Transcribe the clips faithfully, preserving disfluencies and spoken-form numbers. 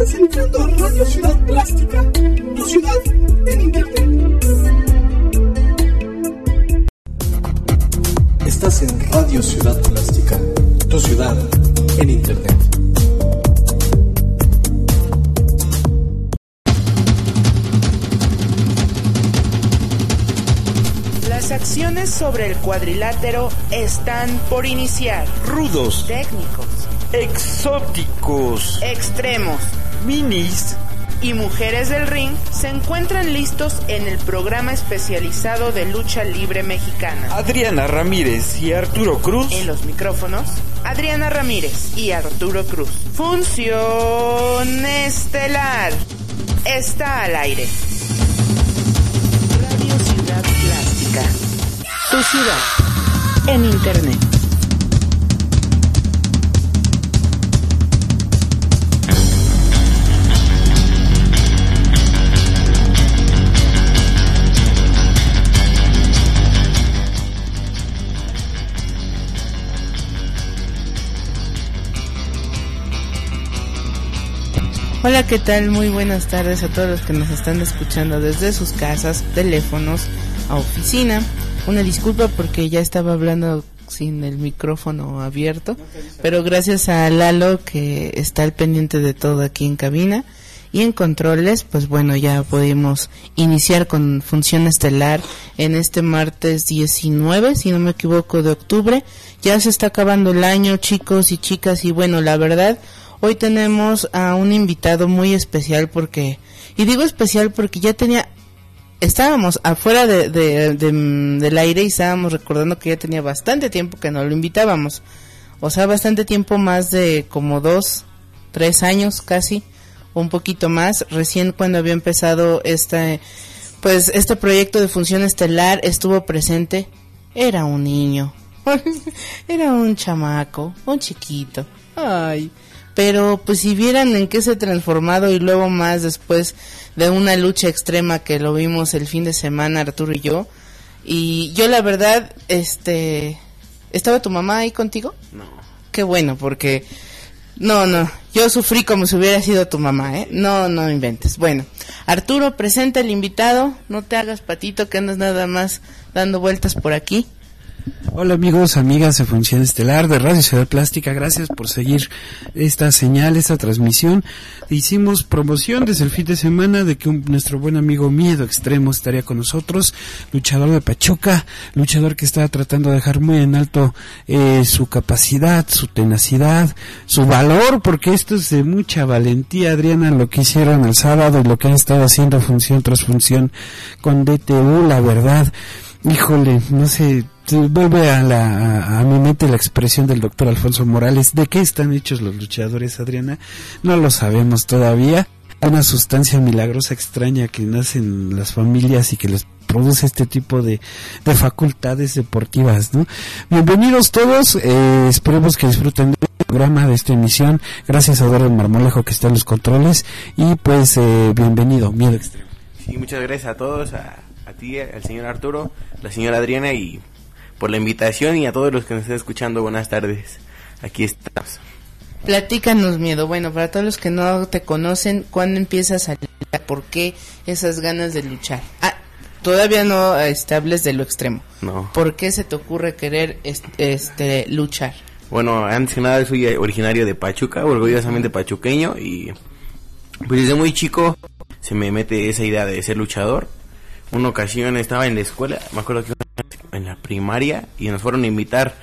Estás entrando a Radio Ciudad Plástica, tu ciudad en internet. Estás en Radio Ciudad Plástica, tu ciudad en internet. Las acciones sobre el cuadrilátero están por iniciar. Rudos, técnicos, exóticos, extremos, minis y mujeres del ring se encuentran listos en el programa especializado de lucha libre mexicana. Adriana Ramírez y Arturo Cruz. En los micrófonos, Adriana Ramírez y Arturo Cruz. Función estelar. Está al aire. Radio Ciudad Plástica. Tu ciudad en internet. Hola, ¿qué tal? Muy buenas tardes a todos los que nos están escuchando desde sus casas, teléfonos, a oficina. Una disculpa porque ya estaba hablando sin el micrófono abierto, pero gracias a Lalo que está al pendiente de todo aquí en cabina y en controles, pues bueno, ya pudimos iniciar con Función Estelar en este martes diecinueve, si no me equivoco, de octubre. Ya se está acabando el año, chicos y chicas, y bueno, la verdad, hoy tenemos a un invitado muy especial porque, y digo especial porque ya tenía, estábamos afuera de, de, de, del aire y estábamos recordando que ya tenía bastante tiempo que no lo invitábamos. O sea, bastante tiempo, más de como dos, tres años casi, un poquito más, recién cuando había empezado este, pues este proyecto de Función Estelar estuvo presente, era un niño, era un chamaco, un chiquito, ay... Pero pues si vieran en qué se ha transformado y luego más después de una lucha extrema que lo vimos el fin de semana Arturo y yo. Y yo la verdad, este... ¿estaba tu mamá ahí contigo? No. Qué bueno, porque... No, no, yo sufrí como si hubiera sido tu mamá, ¿eh? No, no inventes. Bueno, Arturo, presenta al invitado, no te hagas patito que andas nada más dando vueltas por aquí. Hola amigos, amigas de Función Estelar de Radio Ciudad Plástica, gracias por seguir esta señal, esta transmisión. Hicimos promoción desde el fin de semana de que un, nuestro buen amigo Miedo Extremo estaría con nosotros, luchador de Pachuca, luchador que está tratando de dejar muy en alto eh, su capacidad, su tenacidad, su valor, porque esto es de mucha valentía, Adriana, lo que hicieron el sábado y lo que han estado haciendo función tras función con D T U, la verdad. Híjole, no sé, vuelve a la a, a mi mente la expresión del doctor Alfonso Morales. ¿De qué están hechos los luchadores, Adriana? No lo sabemos todavía. Una sustancia milagrosa extraña que nace en las familias y que les produce este tipo de, de facultades deportivas, ¿no? Bienvenidos todos, eh, esperemos que disfruten del programa, de esta emisión. Gracias a Eduardo Marmolejo que está en los controles y pues eh, bienvenido, Miedo Extremo. Sí, muchas gracias a todos, a, a ti, al señor Arturo, la señora Adriana y por la invitación, y a todos los que nos estén escuchando, buenas tardes. Aquí estamos. Platícanos, Miedo. Bueno, para todos los que no te conocen, ¿cuándo empiezas a luchar? ¿Por qué esas ganas de luchar? Ah, todavía no este, hables de lo extremo. No. ¿Por qué se te ocurre querer este, este luchar? Bueno, antes que nada soy originario de Pachuca, orgullosamente pachuqueño, y pues desde muy chico se me mete esa idea de ser luchador. Una ocasión estaba en la escuela, me acuerdo que en la primaria, y nos fueron a invitar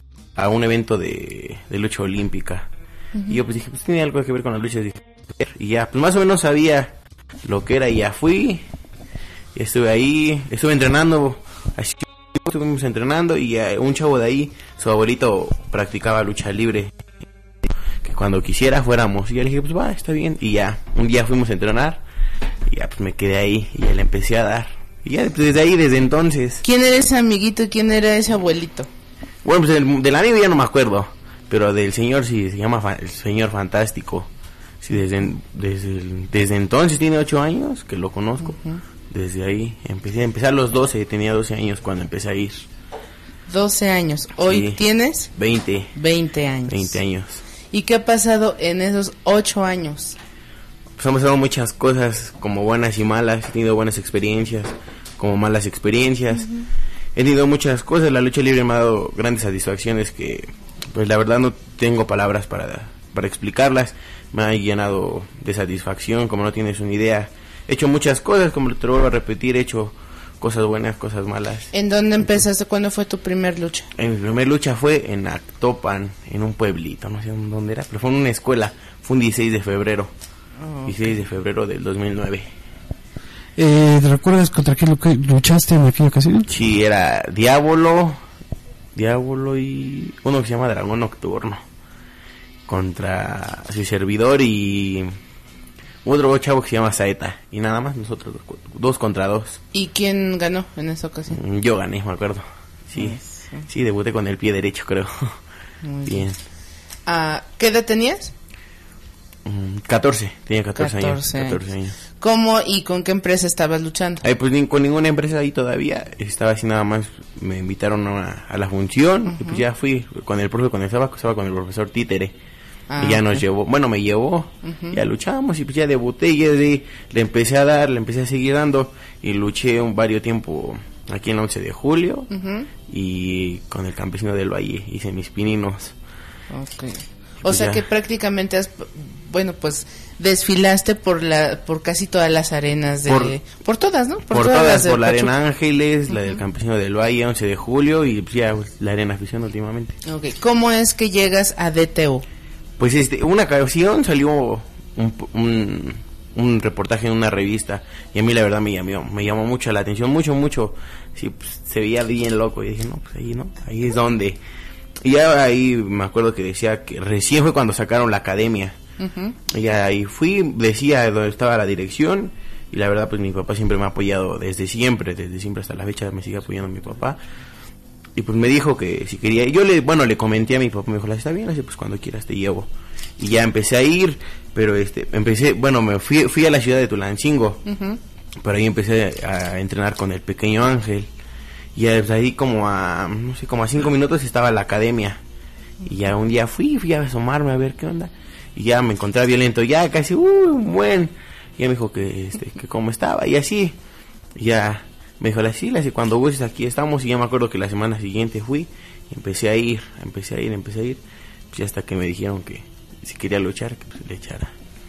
a un evento de, de lucha olímpica. Uh-huh. Y yo pues dije, pues tiene algo que ver con la lucha. Y ya, pues más o menos sabía lo que era, y ya fui, y estuve ahí, estuve entrenando, así estuvimos entrenando, y uh, un chavo de ahí, su abuelito practicaba lucha libre, que cuando quisiera fuéramos, y yo le dije, pues va, está bien, y ya, un día fuimos a entrenar, y ya pues me quedé ahí, y ya le empecé a dar. Y ya desde ahí, desde entonces. ¿Quién era ese amiguito y quién era ese abuelito? Bueno, pues del, del amigo ya no me acuerdo, pero del señor sí, se llama fa, el señor Fantástico. Sí, desde, desde, desde entonces tiene ocho años que lo conozco. Uh-huh. Desde ahí empecé, empecé a los doce, tenía doce años cuando empecé a ir. doce años, ¿hoy sí. Tienes? veinte. veinte años. veinte años. ¿Y qué ha pasado en esos ocho años? pues han pasado muchas cosas, como buenas y malas. He tenido buenas experiencias, como malas experiencias. Uh-huh. He tenido muchas cosas. La lucha libre me ha dado grandes satisfacciones que, pues la verdad no tengo palabras para, para explicarlas. Me ha llenado de satisfacción, como no tienes una idea. He hecho muchas cosas, como te lo vuelvo a repetir, he hecho cosas buenas, cosas malas. ¿En dónde empezaste? ¿Cuándo fue tu primer lucha? En mi primer lucha fue en Actopan, en un pueblito, no sé dónde era, pero fue en una escuela. Fue un dieciséis de febrero. Oh, dieciséis de febrero del dos mil nueve. Eh, ¿Te recuerdas contra quién luchaste en aquella ocasión? Sí, era Diablo, Diablo y uno que se llama Dragón Nocturno. Contra su servidor y otro chavo que se llama Saeta. Y nada más, nosotros dos, dos contra dos. ¿Y quién ganó en esa ocasión? Yo gané, me acuerdo. Sí, sí, sí, debuté con el pie derecho, creo. Muy bien. bien. Ah, ¿qué edad tenías? catorce, tenía catorce, catorce años, catorce años. ¿Cómo y con qué empresa estabas luchando? Ay, pues ni con ninguna empresa ahí todavía. Estaba así nada más, me invitaron a, a la función. Uh-huh. Y pues ya fui con el profe, cuando estaba, estaba con el profesor Títere. Ah, y ya okay. nos llevó, bueno, me llevó, uh-huh. ya luchamos y pues ya debuté y ya de, le empecé a dar, le empecé a seguir dando y luché un varios tiempo aquí en el once de julio uh-huh. y con el Campesino del Valle hice mis pininos. Okay. O pues sea ya. Que prácticamente has, bueno, pues desfilaste por la por casi todas las arenas de por, por todas, ¿no? Por, por todas, todas por la Pachuca. Arena Ángeles, uh-huh. la del Campesino del Valle, once de julio y pues ya pues, la Arena Afición últimamente. Okay. ¿Cómo es que llegas a D T U? Pues este, una ocasión salió un, un, un reportaje en una revista y a mí la verdad me llamó, me llamó mucho la atención, mucho, mucho. Sí, pues, se veía bien loco y dije, no, pues ahí no, ahí es donde. Y ya ahí me acuerdo que decía que recién fue cuando sacaron la academia. Uh-huh. Y ya ahí fui, decía dónde estaba la dirección y la verdad pues mi papá siempre me ha apoyado desde siempre, desde siempre hasta la fecha me sigue apoyando mi papá. Y pues me dijo que si quería, yo le, bueno, le comenté a mi papá, me dijo, está bien, así pues cuando quieras te llevo. Y ya empecé a ir, pero este, empecé, bueno, me fui, fui a la ciudad de Tulancingo, uh-huh. pero ahí empecé a, a entrenar con el Pequeño Ángel. Y pues ahí como a, no sé, como a cinco minutos estaba la academia. Y ya un día fui, fui a asomarme a ver qué onda. Y ya me encontraba violento, ya casi, uy, buen. Y ya me dijo que, este, que cómo estaba, y así, ya... Me dijo las siglas y cuando gustes aquí estamos y ya me acuerdo que la semana siguiente fui y empecé a ir, empecé a ir, empecé a ir, pues hasta que me dijeron que si quería luchar, que pues le echara.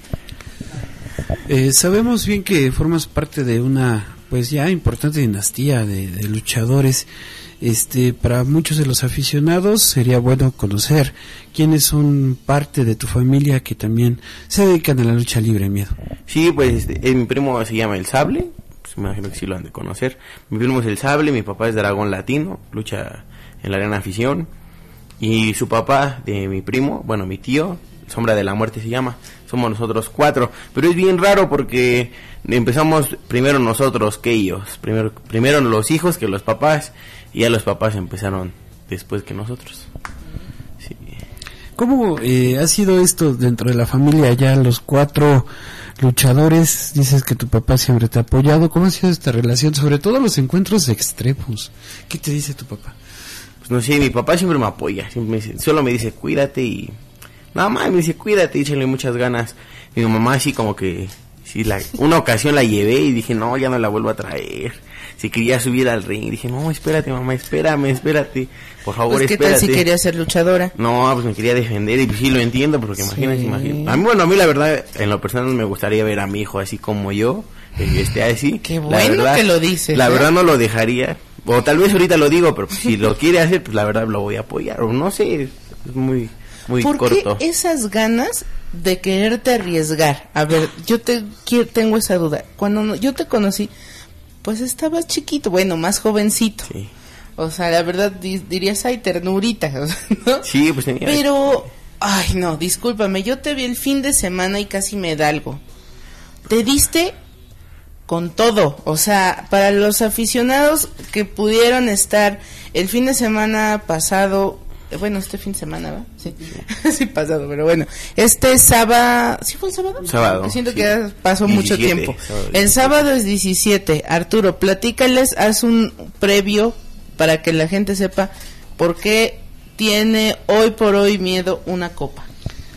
Eh, sabemos bien que formas parte de una pues ya importante dinastía de, de luchadores. Este, para muchos de los aficionados sería bueno conocer quiénes son parte de tu familia que también se dedican a la lucha libre, Miedo. Sí, pues este, mi primo se llama El Sable. Me imagino que sí lo han de conocer. Mi primo es El Sable, mi papá es Dragón Latino, lucha en la Arena Afición. Y su papá de mi primo, bueno, mi tío, Sombra de la Muerte se llama. Somos nosotros cuatro. Pero es bien raro porque empezamos primero nosotros que ellos. Primero, primero los hijos que los papás. Y ya los papás empezaron después que nosotros. Sí. ¿Cómo eh, ha sido esto dentro de la familia? Ya los cuatro luchadores, dices que tu papá siempre te ha apoyado. ¿Cómo ha sido esta relación? Sobre todo los encuentros extremos. ¿Qué te dice tu papá? Pues no sé, mi papá siempre me apoya. Siempre me dice, solo me dice, cuídate y... Nada más me dice, cuídate, échale muchas ganas. Mi mamá así como que... Sí, la, una ocasión la llevé y dije, no, ya no la vuelvo a traer. Si quería subir al ring, dije, no, espérate mamá, espérame, espérate. Por favor, pues, ¿qué espérate. ¿Qué tal si quería ser luchadora? No, pues me quería defender y sí lo entiendo, porque imagínate, sí. imagínate. A mí, bueno, a mí la verdad, en lo personal me gustaría ver a mi hijo así como yo, que esté así. Qué bueno verdad, que lo dices. La ¿eh? verdad no lo dejaría, o tal vez ahorita lo digo, pero si lo quiere hacer, pues la verdad lo voy a apoyar, o no sé, es muy, muy ¿Por corto. ¿Por qué esas ganas de quererte arriesgar? A ver, yo te quiero, tengo esa duda. Cuando no, yo te conocí, pues estabas chiquito, bueno, más jovencito. Sí. O sea, la verdad di, dirías, ay, ternurita, ¿no? Sí, pues tenía. Pero, ay, no, discúlpame, yo te vi el fin de semana y casi me da algo. Te diste con todo, o sea, para los aficionados que pudieron estar el fin de semana pasado, bueno, este fin de semana, ¿va? Sí, sí pasado, pero bueno, este sábado, ¿sí fue el sábado? Sábado. Siento sí. que ya pasó mucho tiempo. Sábado, el sábado es diecisiete. Arturo, platícales, haz un previo para que la gente sepa por qué tiene hoy por hoy Miedo una copa.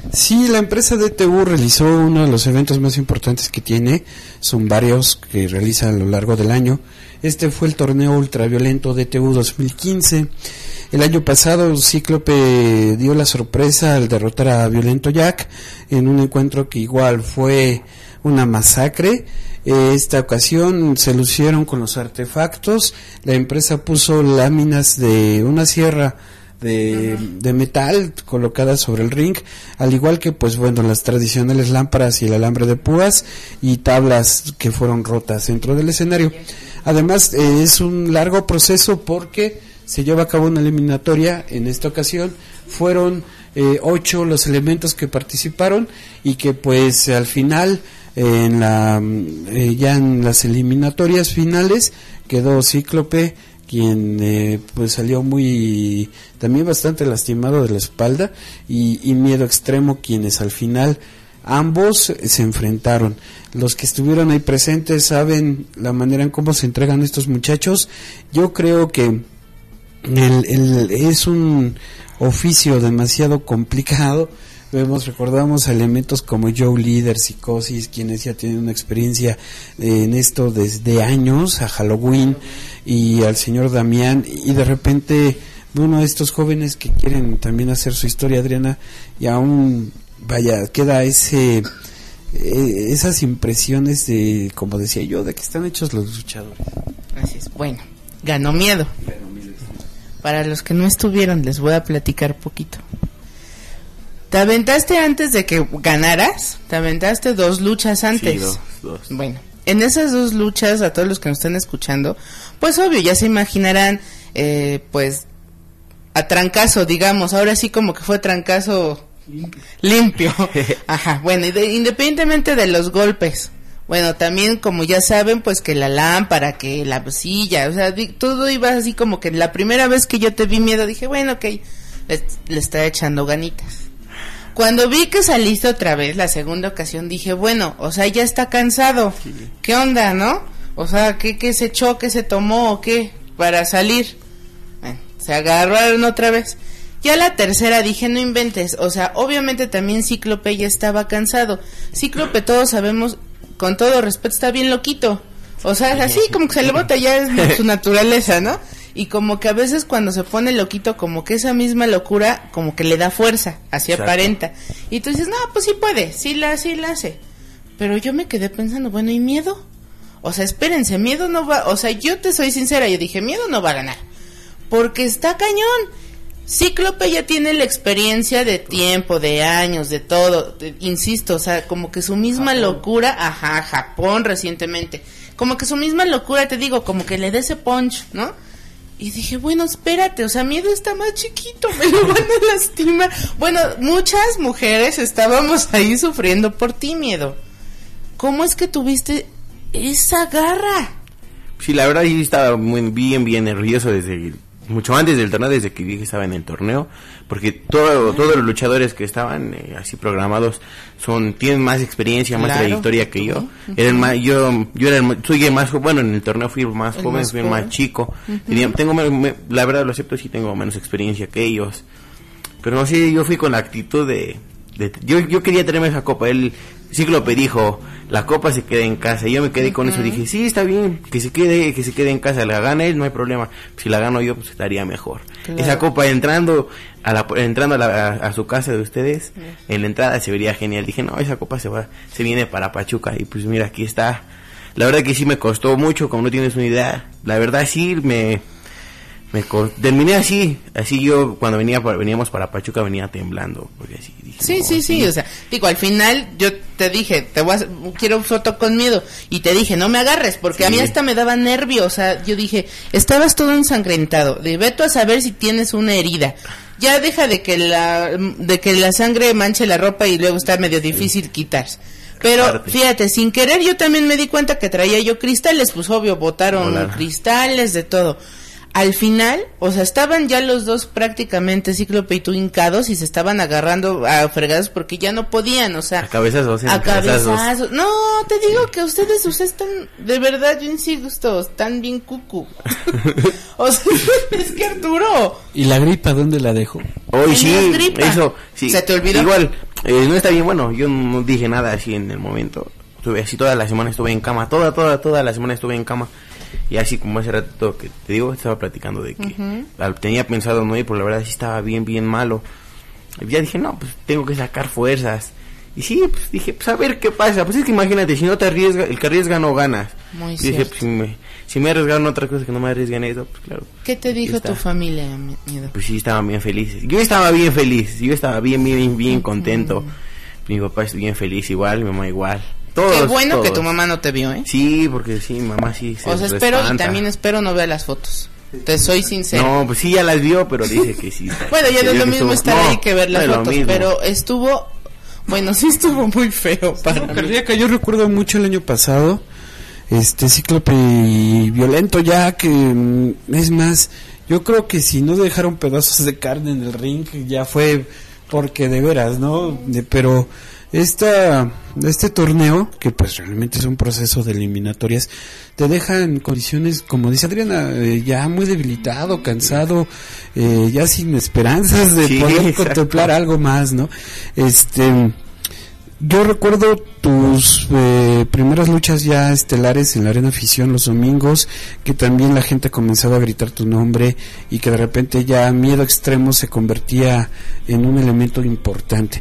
Sí, la empresa D T U realizó uno de los eventos más importantes que tiene, son varios que realiza a lo largo del año. Este fue el torneo ultraviolento D T U dos mil quince. El año pasado Cíclope dio la sorpresa al derrotar a Violento Jack en un encuentro que igual fue una masacre. Esta ocasión se lucieron con los artefactos, la empresa puso láminas de una sierra de, de metal colocadas sobre el ring, al igual que pues bueno las tradicionales lámparas y el alambre de púas y tablas que fueron rotas dentro del escenario. Además eh, es un largo proceso porque se lleva a cabo una eliminatoria. En esta ocasión fueron eh, ocho los elementos que participaron y que pues al final en la eh, ya en las eliminatorias finales quedó Cíclope, quien eh, pues salió muy también bastante lastimado de la espalda, y, y Miedo Extremo, quienes al final ambos se enfrentaron. Los que estuvieron ahí presentes saben la manera en cómo se entregan estos muchachos. Yo creo que el, el, es un oficio demasiado complicado. Vemos, recordamos a elementos como Joe Líder, Psicosis, quienes ya tienen una experiencia en esto desde años, a Halloween, y al señor Damián, y de repente uno de estos jóvenes que quieren también hacer su historia, Adriana, y aún, vaya, queda ese eh, esas impresiones de, como decía yo, de que están hechos los luchadores. Así es. Bueno, ganó Miedo. Para los que no estuvieron, les voy a platicar poquito. ¿Te aventaste antes de que ganaras? ¿Te aventaste dos luchas antes? Sí, dos, dos. Bueno, en esas dos luchas, a todos los que nos están escuchando, pues obvio, ya se imaginarán, eh, pues, a trancazo, digamos, ahora sí como que fue trancazo limpio. Ajá, bueno, y de, independientemente de los golpes, bueno, también como ya saben, pues que la lámpara, que la silla, o sea, di, todo iba así como que la primera vez que yo te vi Miedo, dije, bueno, ok, le, le está echando ganitas. Cuando vi que saliste otra vez, la segunda ocasión, dije, bueno, o sea, ya está cansado. Sí. ¿Qué onda, no? O sea, ¿qué, qué se echó, qué se tomó o qué para salir? Bueno, se agarraron otra vez. Ya la tercera dije, no inventes. O sea, obviamente también Cíclope ya estaba cansado. Cíclope, todos sabemos, con todo respeto, está bien loquito. O sea, es así como que se le bota, ya es su naturaleza, ¿no? Y como que a veces cuando se pone loquito, como que esa misma locura, como que le da fuerza, así Exacto. aparenta. Y tú dices, no, pues sí puede, sí la, sí la hace. Pero yo me quedé pensando, bueno, ¿y Miedo? O sea, espérense, Miedo no va, o sea, yo te soy sincera, yo dije, Miedo no va a ganar. Porque está cañón. Cíclope ya tiene la experiencia de tiempo, de años, de todo, de, insisto, o sea, como que su misma Japón. locura, ajá, Japón recientemente, como que su misma locura, te digo, como que le dé ese punch, ¿no? Y dije, bueno, espérate, o sea, Miedo está más chiquito, me lo van a lastimar. Bueno, muchas mujeres estábamos ahí sufriendo por ti, Miedo. ¿Cómo es que tuviste esa garra? Sí, la verdad sí estaba muy bien, bien nervioso desde mucho antes del torneo, desde que vi que estaba en el torneo, porque todo, todos los luchadores que estaban eh, así programados son tienen más experiencia, más claro. trayectoria que yo. Uh-huh. Era el más, yo yo era el, soy el más bueno en el torneo, fui más el joven, más fui el más chico. Uh-huh. Tenía, tengo me, me, la verdad lo acepto, sí tengo menos experiencia que ellos. Pero no sé, yo fui con la actitud de, de yo yo quería tenerme esa copa. Él Cíclope dijo, la copa se queda en casa, y yo me quedé uh-huh. con eso, dije, sí, está bien, que se quede, que se quede en casa, la gana él, no hay problema, si la gano yo, pues estaría mejor. Claro. Esa copa entrando a la entrando a, la, a, a su casa de ustedes, uh-huh. en la entrada se vería genial, dije, no, esa copa se va, se viene para Pachuca, y pues mira, aquí está. La verdad que sí me costó mucho, como no tienes una idea, la verdad sí me... Me co- terminé así, así yo cuando venía para, veníamos para Pachuca venía temblando, porque así dije, sí, no, sí, sí, sí, o sea, digo, al final yo te dije, te voy a, quiero foto con Miedo, y te dije, no me agarres, porque sí. a mí hasta me daba nervio, o sea, yo dije, estabas todo ensangrentado, de veto a saber si tienes una herida, ya deja de que la, de que la sangre manche la ropa y luego está medio difícil sí. quitar. Pero Aparte. fíjate, sin querer yo también me di cuenta que traía yo cristales, pues obvio, botaron Hola. cristales, de todo. Al final, o sea, estaban ya los dos prácticamente, Cíclope y tú, hincados, y se estaban agarrando a fregados porque ya no podían, o sea... A cabezazos. A cabezazos. No, te digo que ustedes, ustedes están, de verdad, yo insisto, están bien cucu. O sea, es que Arturo... ¿Y la gripa dónde la dejo? Hoy sí, eso, sí. ¿Se te olvidó? Igual, Eh, no está bien, bueno, yo no dije nada así en el momento. Estuve así toda la semana, estuve en cama, toda, toda, toda la semana estuve en cama. Y así como hace rato que te digo, estaba platicando de que uh-huh. tenía pensado no ir, pero la verdad sí estaba bien, bien malo. Y ya dije, no, pues tengo que sacar fuerzas. Y sí, pues dije, pues a ver qué pasa. Pues es que imagínate, si no te arriesgas, el que arriesga no ganas. Muy y cierto. dije, pues si me, si me arriesgaron otras cosas que no me arriesgan eso, pues claro. ¿Qué te dijo tu familia, Miedo? Pues sí, estaban bien felices. Yo estaba bien feliz, yo estaba bien, bien, bien contento. Uh-huh. Mi papá es bien feliz igual, mi mamá igual. Todos, Qué bueno todos. que tu mamá no te vio, ¿eh? Sí, porque sí, mamá sí se O sea, espero espanta. y también espero no vea las fotos. Te soy sincero. No, pues sí, ya las vio, pero dice que sí. Bueno, ya no es lo mismo estuvo... estar no, ahí que ver las no fotos, pero estuvo... Bueno, sí estuvo muy feo para mí. Cardíaca, yo recuerdo mucho el año pasado, este Cíclope y violento ya, que es más, yo creo que si no dejaron pedazos de carne en el ring, ya fue porque de veras, ¿no? De, pero... Esta, este torneo, que pues realmente es un proceso de eliminatorias, te deja en condiciones, como dice Adriana, eh, ya muy debilitado, cansado, eh, ya sin esperanzas de sí, poder exacto. contemplar algo más, ¿no? Este, yo recuerdo tus eh, primeras luchas ya estelares en la Arena Afición los domingos, que también la gente comenzaba a gritar tu nombre y que de repente ya Miedo Extremo se convertía en un elemento importante.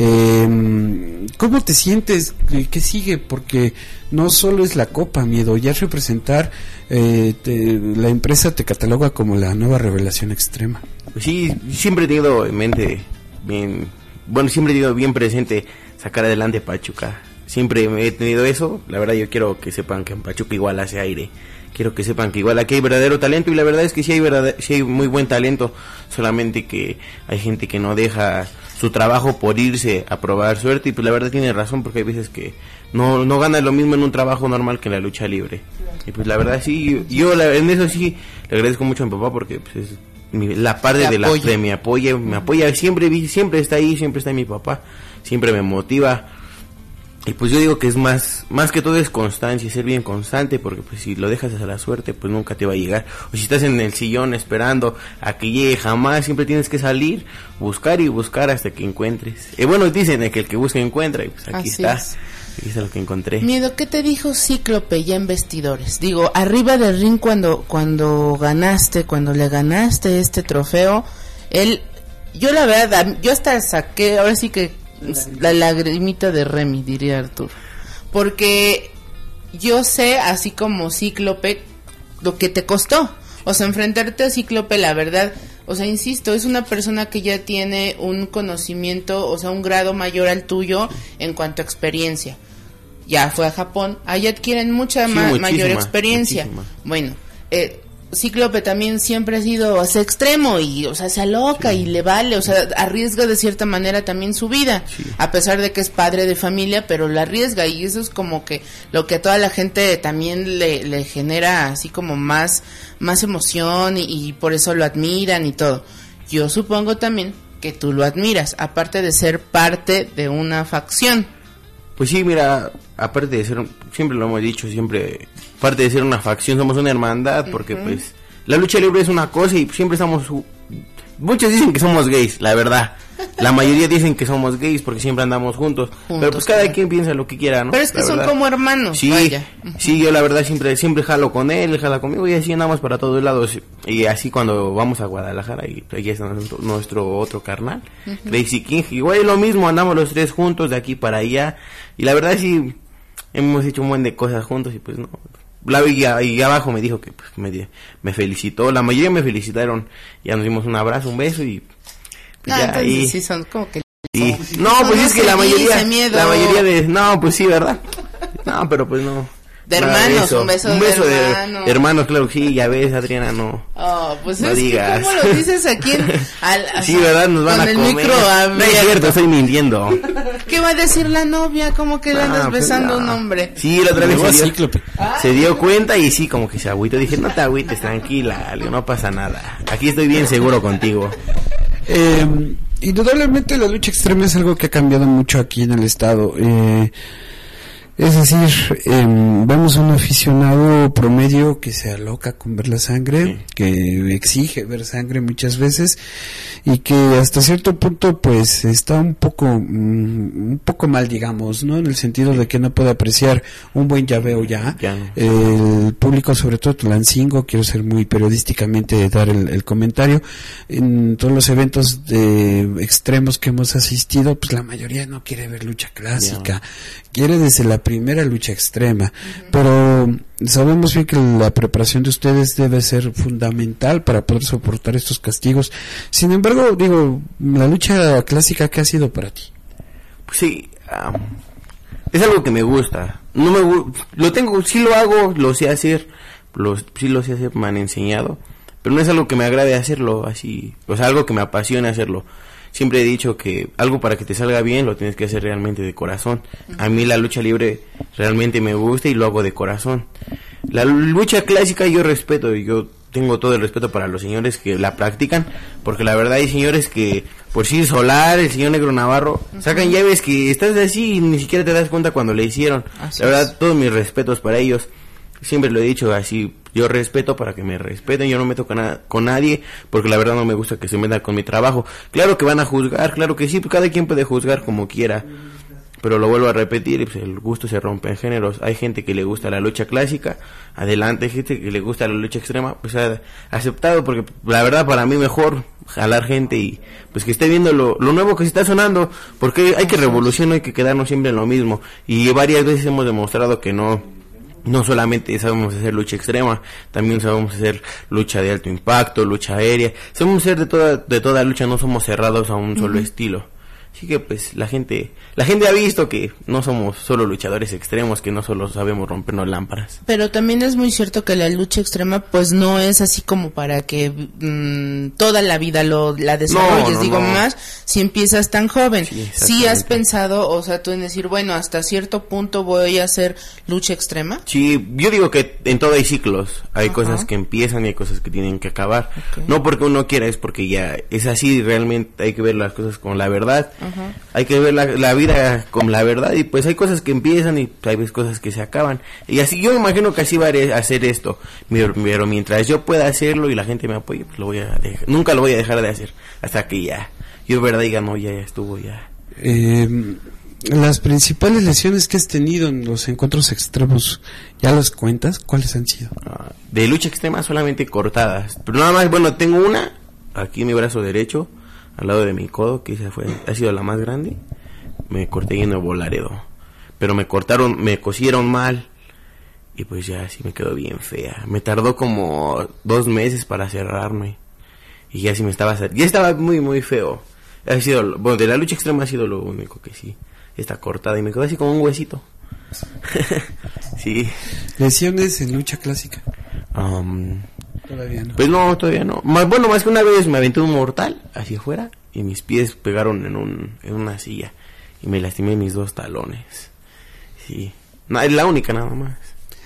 Eh, ¿Cómo te sientes? ¿Qué sigue? Porque no solo es la Copa, Miedo, ya es representar, eh, te, la empresa te cataloga como la nueva revelación extrema. Pues sí, siempre he tenido en mente bien, bueno, siempre he tenido bien presente sacar adelante Pachuca. Siempre he tenido eso. La verdad yo quiero que sepan que en Pachuca igual hace aire. Quiero que sepan que igual aquí hay verdadero talento, y la verdad es que sí hay, verdad, sí hay muy buen talento, solamente que hay gente que no deja su trabajo por irse a probar suerte, y pues la verdad tiene razón, porque hay veces que no no gana lo mismo en un trabajo normal que en la lucha libre. Y pues la verdad sí, yo, yo la, en eso sí le agradezco mucho a mi papá, porque pues es mi, la parte de, la, de mi apoyo, me apoya, siempre siempre está ahí, siempre está mi papá, siempre me motiva. Y pues yo digo que es más más que todo es constancia, ser bien constante, porque pues si lo dejas a la suerte, pues nunca te va a llegar. O si estás en el sillón esperando a que llegue, jamás, siempre tienes que salir, buscar y buscar hasta que encuentres. Y bueno, dicen que el que busca encuentra, y pues aquí Así está. Es. Aquí está lo que encontré. Miedo, ¿qué te dijo Cíclope ya en vestidores? Digo, arriba del ring cuando cuando ganaste, cuando le ganaste este trofeo, él, yo la verdad, yo hasta saqué, ahora sí que la lagrimita de Remy, diría Arturo, porque yo sé, así como Cíclope, lo que te costó, o sea, enfrentarte a Cíclope, la verdad, o sea, insisto, es una persona que ya tiene un conocimiento, o sea, un grado mayor al tuyo en cuanto a experiencia. Ya fue a Japón, ahí adquieren mucha sí, ma- mayor experiencia. Muchísima. Bueno, eh, Cíclope también siempre ha sido hacia extremo y, o sea, se aloca sí. y le vale, o sea, arriesga de cierta manera también su vida, sí. a pesar de que es padre de familia, pero la arriesga, y eso es como que lo que a toda la gente también le, le genera así como más, más emoción, y, y por eso lo admiran y todo. Yo supongo también que tú lo admiras, aparte de ser parte de una facción. Pues sí, mira, aparte de ser, siempre lo hemos dicho, siempre, aparte de ser una facción, somos una hermandad, porque uh-huh. pues la lucha libre es una cosa y siempre estamos, muchos dicen que somos gays, la verdad, la mayoría dicen que somos gays porque siempre andamos juntos, juntos pero pues cada sí. quien piensa lo que quiera, ¿no? Pero es que la son verdad. Como hermanos, sí, vaya. Uh-huh. Sí, yo la verdad siempre siempre jalo con él, él jala conmigo, y así andamos para todos lados, y así cuando vamos a Guadalajara, y ahí está nuestro, nuestro otro carnal, uh-huh. Crazy King, igual es lo mismo, andamos los tres juntos de aquí para allá, y la verdad sí, hemos hecho un buen de cosas juntos, y pues no, la y, y abajo me dijo que pues, me, me felicitó, la mayoría me felicitaron, ya nos dimos un abrazo, un beso, y pues, no, ya, entonces y, sí son como que y, no, no, pues no es que la mayoría, miedo. la mayoría de, no, pues sí, ¿verdad? No, pero pues no. De hermanos, un beso, un beso de, de hermanos. De hermanos, claro, sí, ya ves, Adriana, no. Oh, pues no es digas. que ¿cómo lo dices aquí? En, al, sí, ¿verdad? Nos van con a el comer. Micro abierto. No es cierto, estoy mintiendo. ¿Qué va a decir la novia? ¿Cómo que le no, andas pues besando a no. un hombre? Sí, la otra vez se dio, Cíclope. se dio cuenta y sí, como que se agüitó. Dije, no te agüites, tranquila, no pasa nada. Aquí estoy bien seguro contigo. Eh, indudablemente la lucha extrema es algo que ha cambiado mucho aquí en el estado. Eh, Es decir, eh, vemos un aficionado promedio que se aloca con ver la sangre, sí. que exige ver sangre muchas veces y que hasta cierto punto pues está un poco mm, un poco mal, digamos, ¿no? En el sentido de que no puede apreciar un buen llaveo ya. ya no. El público, sobre todo Tulancingo, quiero ser muy periodísticamente dar el, el comentario, en todos los eventos de extremos que hemos asistido, pues la mayoría no quiere ver lucha clásica, ya. quiere desde la primera lucha extrema, uh-huh. pero sabemos bien que la preparación de ustedes debe ser fundamental para poder soportar estos castigos. Sin embargo, digo, la lucha clásica, ¿qué ha sido para ti? Pues sí, um, es algo que me gusta. No me gu- lo tengo, sí lo hago, lo sé hacer, lo, sí lo sé hacer, me han enseñado, pero no es algo que me agrade hacerlo así, o sea, algo que me apasione hacerlo. Siempre he dicho que algo para que te salga bien lo tienes que hacer realmente de corazón. A mí la lucha libre realmente me gusta y lo hago de corazón. La lucha clásica yo respeto, yo tengo todo el respeto para los señores que la practican, porque la verdad hay señores que, por sí Solar, el señor Negro Navarro, uh-huh. sacan llaves que estás así y ni siquiera te das cuenta cuando le hicieron. Así la verdad, es. Todos mis respetos para ellos. Siempre lo he dicho así, yo respeto para que me respeten, yo no me toco na- con nadie, porque la verdad no me gusta que se metan con mi trabajo. Claro que van a juzgar, claro que sí, pues cada quien puede juzgar como quiera, pero lo vuelvo a repetir, pues el gusto se rompe en géneros. Hay gente que le gusta la lucha clásica, adelante, hay gente que le gusta la lucha extrema, pues ha aceptado, porque la verdad para mí mejor jalar gente y pues que esté viendo lo, lo nuevo que se está sonando, porque hay que revolucionar, no hay que quedarnos siempre en lo mismo, y varias veces hemos demostrado que no No solamente sabemos hacer lucha extrema, también sabemos hacer lucha de alto impacto, lucha aérea, sabemos hacer de toda de toda lucha, no somos cerrados a un uh-huh. solo estilo. Así que pues la gente la gente ha visto que no somos solo luchadores extremos, que no solo sabemos rompernos lámparas. Pero también es muy cierto que la lucha extrema pues no es así como para que mmm, toda la vida lo la desarrolles, no, no, digo no. más si empiezas tan joven. Sí, ¿Sí has pensado, o sea, tú en decir, bueno, hasta cierto punto voy a hacer lucha extrema? Sí, yo digo que en todo hay ciclos, hay Ajá. cosas que empiezan y hay cosas que tienen que acabar. Okay. No porque uno quiera, es porque ya es así, realmente hay que ver las cosas con la verdad. Ajá. Hay que ver la, la vida con la verdad y pues hay cosas que empiezan y hay veces cosas que se acaban y así yo me imagino que así va a hacer esto, pero mientras yo pueda hacerlo y la gente me apoye, pues lo voy a dejar, nunca lo voy a dejar de hacer hasta que ya yo verdad diga no, ya, ya estuvo ya. Eh, las principales lesiones que has tenido en los encuentros extremos, ¿ya las cuentas? ¿Cuáles han sido? Uh, de lucha extrema solamente cortadas, pero nada más, bueno, tengo una aquí en mi brazo derecho al lado de mi codo, que esa fue, ha sido la más grande. Me corté en Nuevo Laredo, pero me cortaron, me cosieron mal y pues ya así me quedó bien fea. Me tardó como dos meses para cerrarme y ya sí me estaba, ya estaba muy muy feo. Ha sido, bueno, de la lucha extrema ha sido lo único que sí está cortada y me quedó así como un huesito. Sí. ¿Lesiones en lucha clásica? Um, Todavía no. Pues no, todavía no. Más, bueno, más que una vez me aventé un mortal hacia afuera y mis pies pegaron en un en una silla y me lastimé mis dos talones. Sí. No, es la única nada más.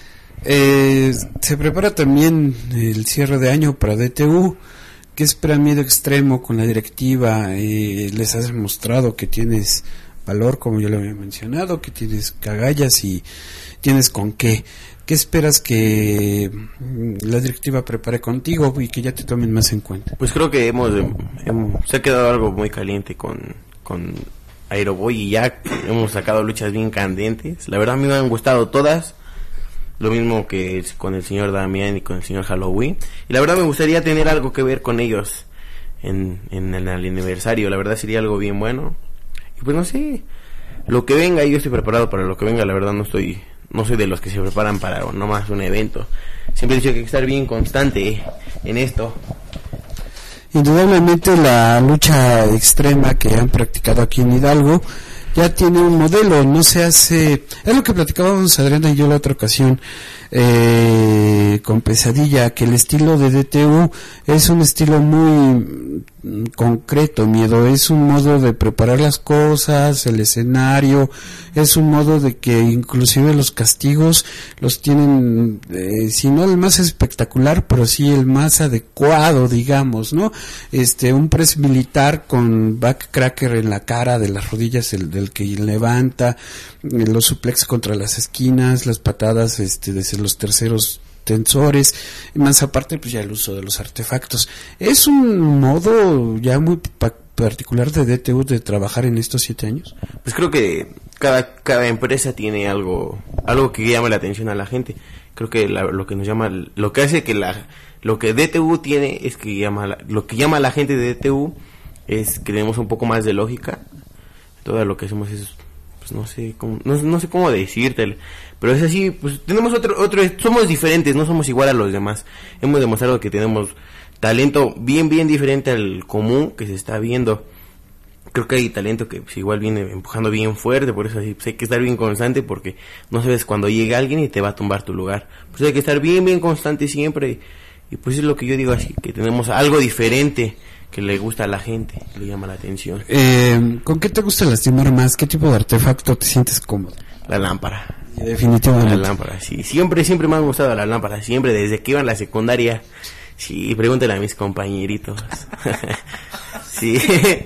Eh, se prepara también el cierre de año para D T U. ¿Qué espera Miedo Extremo con la directiva? Eh, les has demostrado que tienes valor, como yo le había mencionado, que tienes agallas y tienes con qué. ¿Qué esperas que la directiva prepare contigo y que ya te tomen más en cuenta? Pues creo que hemos, hemos se ha quedado algo muy caliente con, con Aeroboy y ya hemos sacado luchas bien candentes. La verdad a mí me han gustado todas, lo mismo que con el señor Damián y con el señor Halloween. Y la verdad me gustaría tener algo que ver con ellos en, en, en el aniversario. La verdad sería algo bien bueno. Y pues no sé, lo que venga, yo estoy preparado para lo que venga. La verdad no estoy... No soy de los que se preparan para nomás un evento. Siempre he dicho que hay que estar bien constante en esto. Indudablemente la lucha extrema que han practicado aquí en Hidalgo ya tiene un modelo, no se hace... Es lo que platicábamos Adriana y yo la otra ocasión eh, con Pesadilla, que el estilo de D T U es un estilo muy concreto, Miedo. Es un modo de preparar las cosas, el escenario, es un modo de que inclusive los castigos los tienen, eh, si no el más espectacular, pero sí el más adecuado, digamos, ¿no? Este, un press militar con backcracker en la cara de las rodillas del, del que levanta, eh, los suplex contra las esquinas, las patadas, este, desde los terceros tensores, más aparte pues ya el uso de los artefactos. Es un modo ya muy pa- particular de D T U de trabajar en estos siete años. Pues creo que cada cada empresa tiene algo algo que llama la atención a la gente. Creo que la, lo que nos llama, lo que hace que la lo que D T U tiene es que llama la, lo que llama a la gente de D T U es que tenemos un poco más de lógica. Todo lo que hacemos es, pues no sé cómo, no, no sé cómo decírtelo, pero es así, pues tenemos otro, otro, somos diferentes, no somos igual a los demás. Hemos demostrado que tenemos talento bien, bien diferente al común que se está viendo. Creo que hay talento que pues, igual viene empujando bien fuerte, por eso así, pues, hay que estar bien constante, porque no sabes cuando llega alguien y te va a tumbar tu lugar. Pues hay que estar bien, bien constante siempre, y, y pues es lo que yo digo así, que tenemos algo diferente que le gusta a la gente, que le llama la atención. Eh, ¿Con qué te gusta lastimar más? ¿Qué tipo de artefacto te sientes cómodo? La lámpara. Definitivamente. La lámpara, sí. Siempre, siempre me han gustado las lámparas. Siempre, desde que iba en la secundaria. Sí, pregúntale a mis compañeritos. Sí.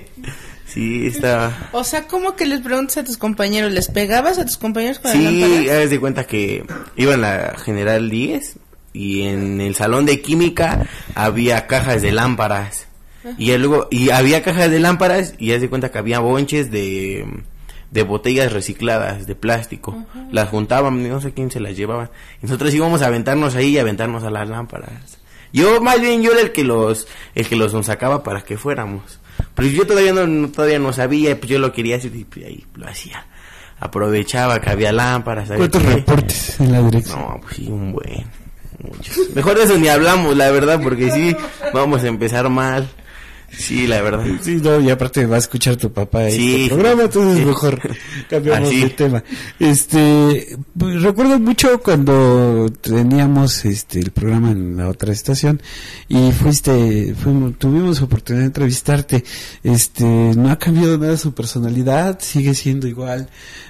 Sí, está... O sea, ¿cómo que les preguntas a tus compañeros? ¿Les pegabas a tus compañeros con sí, las lámparas? Sí, haz de cuenta que iba en la General diez y en el salón de química había cajas de lámparas. Y luego, y había cajas de lámparas y haz de cuenta que había bonches de... de botellas recicladas de plástico. Uh-huh. Las juntaban, no sé quién se las llevaba. Y nosotros íbamos a aventarnos ahí y a aventarnos a las lámparas. Yo, más bien, yo era el que los, el que los nos sacaba para que fuéramos. Pero yo todavía no, todavía no sabía, pues yo lo quería hacer y pues ahí lo hacía. Aprovechaba que había lámparas. ¿Cuántos reportes en la dirección? No, pues sí, un buen, muchos. Mejor de eso ni hablamos, la verdad, porque sí, vamos a empezar mal. Sí, la verdad. Sí, no, y aparte va a escuchar tu papá sí, este programa, entonces sí. Mejor cambiamos Así. de tema. Este, pues, recuerdo mucho cuando teníamos este el programa en la otra estación y fuiste, fuimos, tuvimos oportunidad de entrevistarte. Este, no ha cambiado nada su personalidad, sigue siendo igual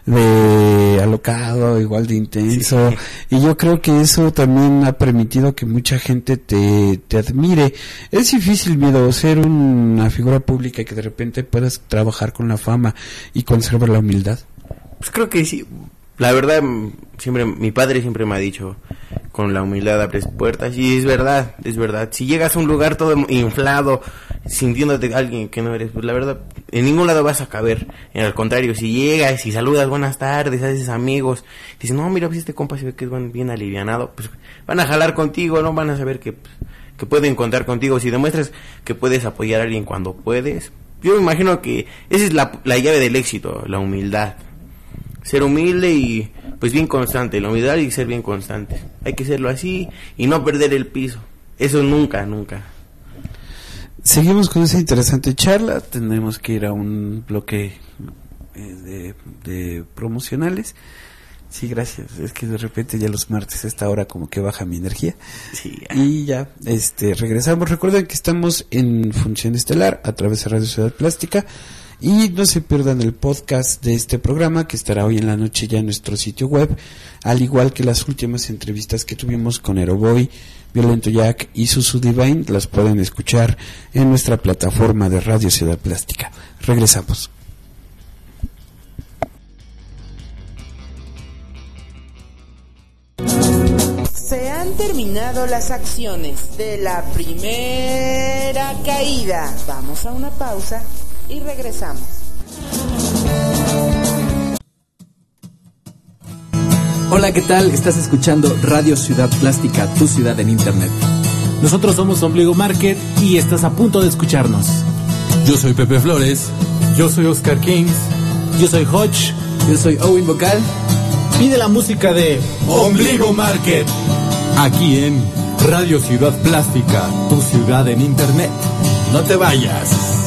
de alocado, igual de intenso, sí. Y yo creo que eso también ha permitido que mucha gente te, te admire. Es difícil, Miedo, ser un una figura pública y que de repente puedas trabajar con la fama y conservar la humildad. Pues creo que sí. La verdad, siempre mi padre siempre me ha dicho, con la humildad abres puertas, y es verdad, es verdad. Si llegas a un lugar todo inflado, sintiéndote alguien que no eres, pues la verdad, en ningún lado vas a caber. Al contrario, si llegas y saludas buenas tardes, haces amigos, dicen, no, mira, pues este compa se ve que es bien alivianado, pues van a jalar contigo, no van a saber que... Pues, que pueden contar contigo, si demuestras que puedes apoyar a alguien cuando puedes. Yo me imagino que esa es la, la llave del éxito, la humildad. Ser humilde y pues bien constante, la humildad y ser bien constante. Hay que serlo así y no perder el piso. Eso nunca, nunca. Seguimos con esa interesante charla, tendremos que ir a un bloque eh, de, de promocionales. Sí, gracias. Es que de repente ya los martes a esta hora como que baja mi energía. Sí, ya. Y ya, este, regresamos. Recuerden que estamos en Función Estelar a través de Radio Ciudad Plástica. Y no se pierdan el podcast de este programa que estará hoy en la noche ya en nuestro sitio web. Al igual que las últimas entrevistas que tuvimos con Aeroboy, Violento Jack y Susu Divine, las pueden escuchar en nuestra plataforma de Radio Ciudad Plástica. Regresamos. Se han terminado las acciones de la primera caída. Vamos a una pausa y regresamos. Hola, ¿qué tal? Estás escuchando Radio Ciudad Plástica, tu ciudad en internet. Nosotros somos Ombligo Market y estás a punto de escucharnos. Yo soy Pepe Flores. Yo soy Oscar Kings. Yo soy Hodge. Yo soy Owen Vocal. Pide la música de Ombligo Market. Aquí en Radio Ciudad Plástica, tu ciudad en internet. No te vayas.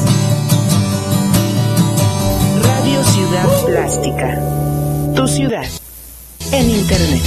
Radio Ciudad Plástica, tu ciudad en internet.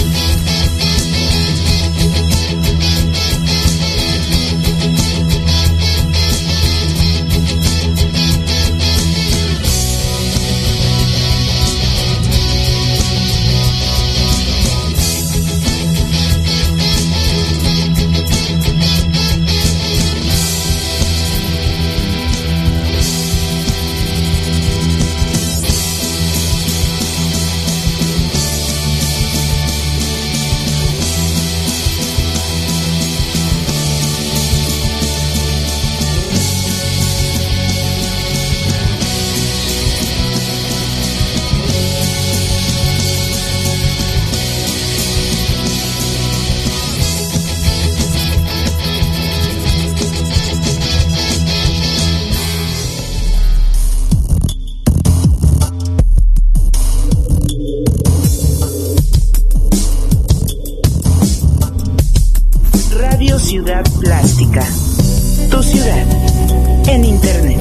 Ciudad Plástica, tu ciudad en Internet.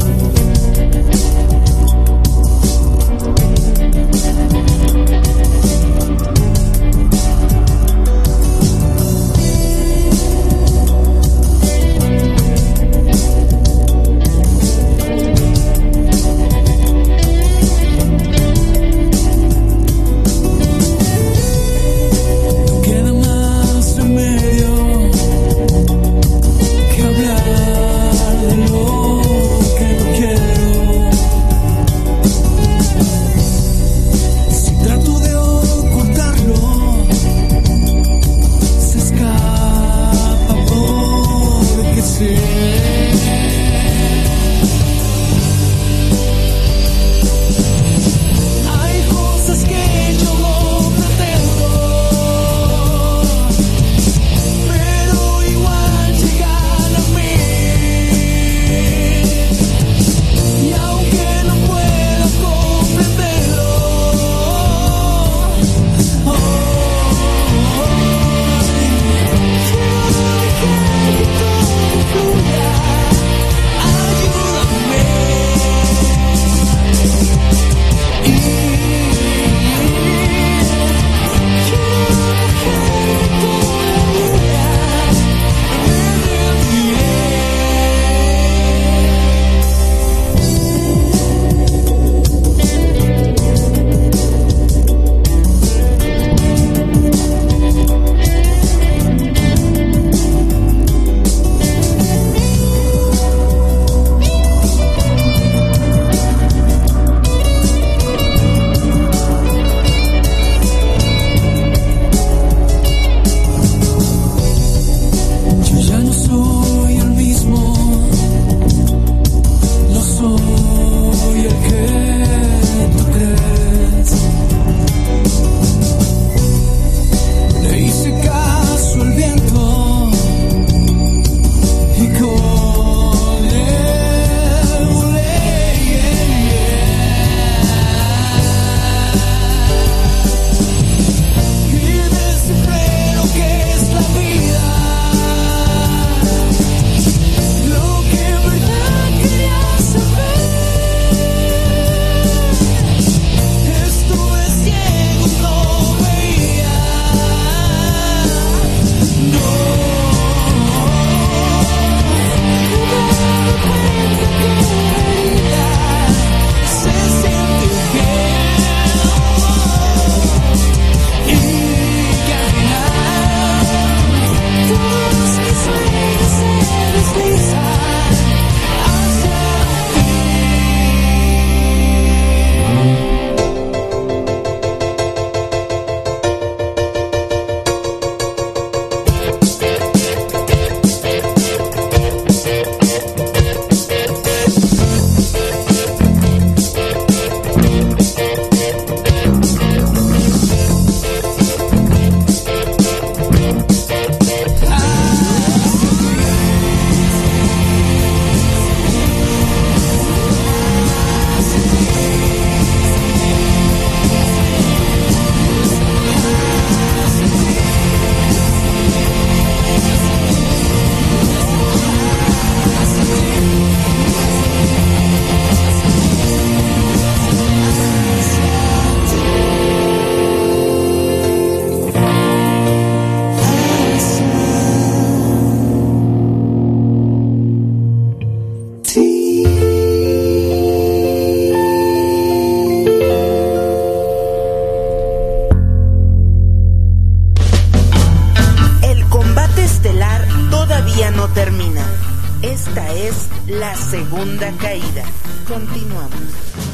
Segunda caída. Continuamos.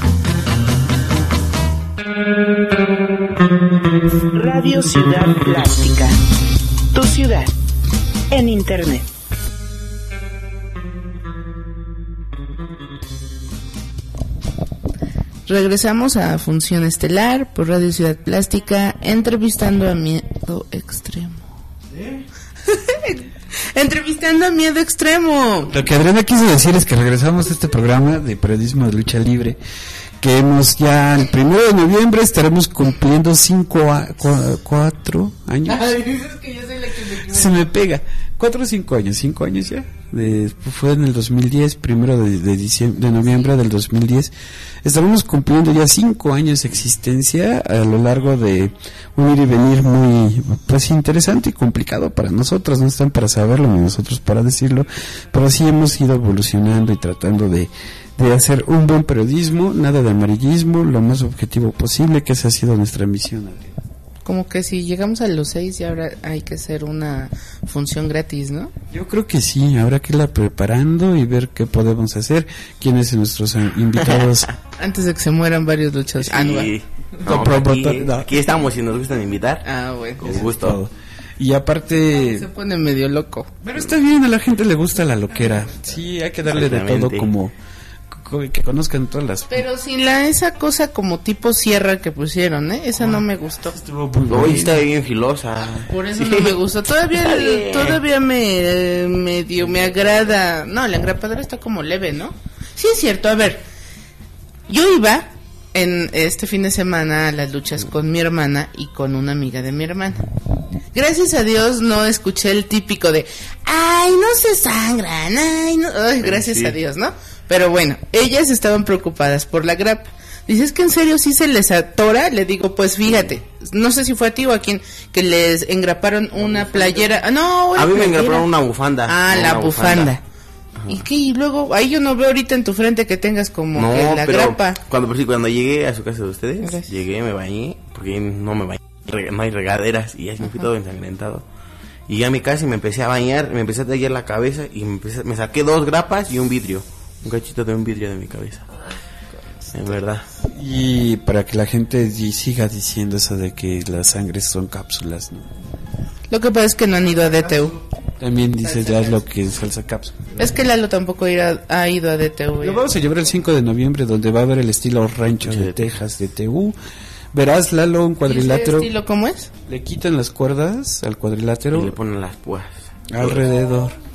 Radio Ciudad Plástica, tu ciudad en Internet. Regresamos a Función Estelar por Radio Ciudad Plástica, entrevistando a Miedo Extremo. ¿Eh? Entrevistando a Miedo Extremo. Lo que Adriana quiso decir es que regresamos a este programa de periodismo de lucha libre, que hemos ya el primero de noviembre estaremos cumpliendo cinco a, cu, cuatro años. Ay, dices que yo soy la que me se me pega. Cuatro o cinco años, cinco años ya. De, fue en el dos mil diez, primero de, de diciembre, de noviembre del dos mil diez. Estábamos cumpliendo ya cinco años de existencia a lo largo de un ir y venir muy, pues, interesante y complicado para nosotros. No están para saberlo ni nosotros para decirlo, pero sí hemos ido evolucionando y tratando de, de hacer un buen periodismo, nada de amarillismo, lo más objetivo posible, que esa ha sido nuestra misión. Como que si llegamos a los seis y ahora hay que hacer una función gratis, ¿no? Yo creo que sí, habrá que irla preparando y ver qué podemos hacer, quiénes son nuestros invitados. Antes de que se mueran varios luchadores. Sí. Ah, no, No, aquí, no. aquí estamos, si nos gustan invitar. Ah, bueno. Con gusto. Todo. Y aparte... Se pone medio loco. Pero está bien, a la gente le gusta la loquera. Sí, hay que darle de todo, como... que conozcan todas las... Pero sin la esa cosa como tipo sierra que pusieron, ¿eh? Esa no me gustó. Hoy está bien filosa. Por eso sí. No me gustó. Todavía todavía me medio me agrada. No, la engrapadora está como leve, ¿no? Sí es cierto. A ver, yo iba en este fin de semana a las luchas con mi hermana y con una amiga de mi hermana. Gracias a Dios no escuché el típico de ay, no se sangran, ay, no, ay, gracias sí. a Dios, ¿no? Pero bueno, ellas estaban preocupadas por la grapa. Dices que en serio sí se les atora. Le digo, pues fíjate, no sé si fue a ti o a quien que les engraparon una playera. Ah, no, a mí playera. me engraparon una bufanda. Ah, no, la bufanda. bufanda. ¿Y qué? Y luego, ahí yo no veo ahorita en tu frente que tengas como no, que la pero grapa. Cuando, sí, cuando llegué a su casa de ustedes, Gracias. llegué, me bañé, porque no me bañé, no hay regaderas, y ya me fui todo ensangrentado. Y ya a mi casa y me empecé a bañar, me empecé a tallar la cabeza, y me, empecé, me saqué dos grapas y un vidrio. Un cachito de un vidrio de mi cabeza. En verdad. Y para que la gente siga diciendo eso de que las sangres son cápsulas, ¿no? Lo que pasa es que no han ido a D T U. También dice ya es lo que es salsa cápsula. Es que Lalo tampoco irá, ha ido a D T U. Lo vamos a llevar el cinco de noviembre, donde va a haber el estilo rancho de Texas, D T U. Verás, Lalo, un cuadrilátero. ¿Ese estilo cómo es? Le quitan las cuerdas al cuadrilátero. Y le ponen las púas. Alrededor.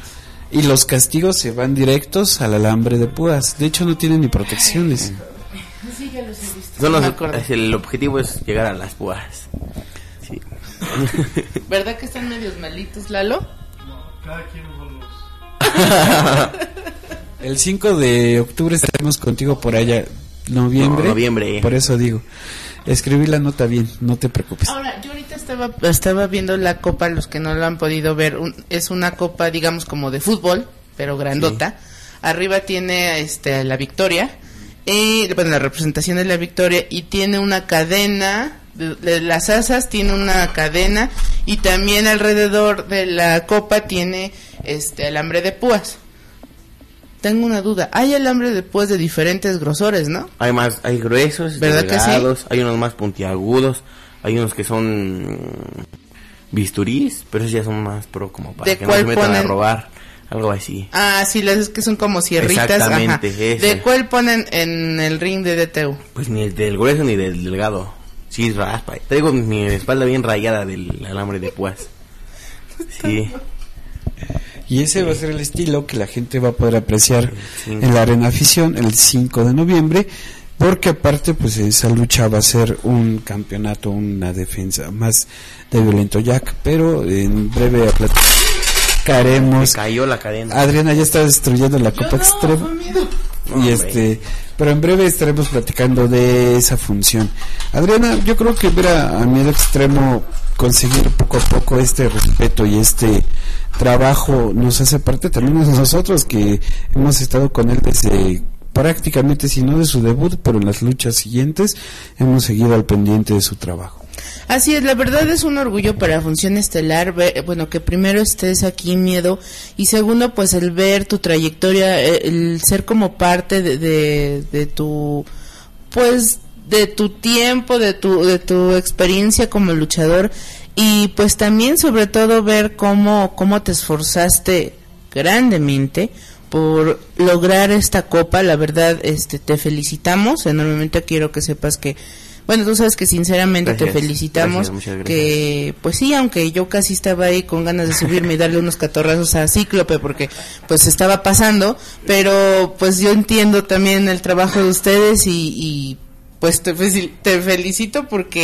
Y los castigos se van directos al alambre de púas. De hecho, no tienen ni protecciones. Sí, ya los he visto. Son los, el objetivo es llegar a las púas. Sí. ¿Verdad que están medios malitos, Lalo? No, cada quien son los... El cinco de octubre estaremos contigo por allá. Noviembre. No, noviembre. Por eso digo. Escribí la nota bien, no te preocupes. Ahora, yo ahorita estaba estaba viendo la copa, los que no lo han podido ver, un, es una copa, digamos, como de fútbol, pero grandota. Sí. Arriba tiene este la victoria, y, bueno, la representación de la victoria, y tiene una cadena, de, de las asas tiene una cadena, y también alrededor de la copa tiene este alambre de púas. Tengo una duda, hay alambre de púas de diferentes grosores, ¿no? Hay más, hay gruesos, ¿verdad delgados, que sí? Hay unos más puntiagudos, hay unos que son bisturís, pero esos ya son más pro como para que no se metan ponen? a robar, algo así. Ah, sí, las que son como sierritas. Exactamente, ajá. ¿De cuál ponen en el ring de D T U? Pues ni del grueso ni del delgado, sí raspa. Traigo mi espalda bien rayada del alambre de púas. Sí. Y ese va a ser el estilo que la gente va a poder apreciar en la Arena Afición el cinco de noviembre, porque aparte pues esa lucha va a ser un campeonato, una defensa más de Violento Jack, pero en breve platicaremos. Me cayó la cadena. Adriana ya está destruyendo la Copa no, Extrema. Y este, pero en breve estaremos platicando de esa función. Adriana, yo creo que ver a, a Miedo Extremo conseguir poco a poco este respeto y este trabajo nos hace parte también de nosotros, que hemos estado con él desde prácticamente, si no de su debut, pero en las luchas siguientes hemos seguido al pendiente de su trabajo. Así es, la verdad es un orgullo para Función Estelar, ver, bueno, que primero estés aquí, Miedo, y segundo, pues el ver tu trayectoria, el ser como parte de, de, de tu, pues, de tu tiempo, de tu, de tu experiencia como luchador, y pues también sobre todo ver cómo, cómo te esforzaste grandemente por lograr esta copa. La verdad, este, te felicitamos enormemente. Quiero que sepas que, bueno, tú sabes que sinceramente gracias, te felicitamos, gracias, gracias. Que pues sí, aunque yo casi estaba ahí con ganas de subirme y darle unos catorrazos a Cíclope porque pues estaba pasando, pero pues yo entiendo también el trabajo de ustedes y, y pues te, te felicito porque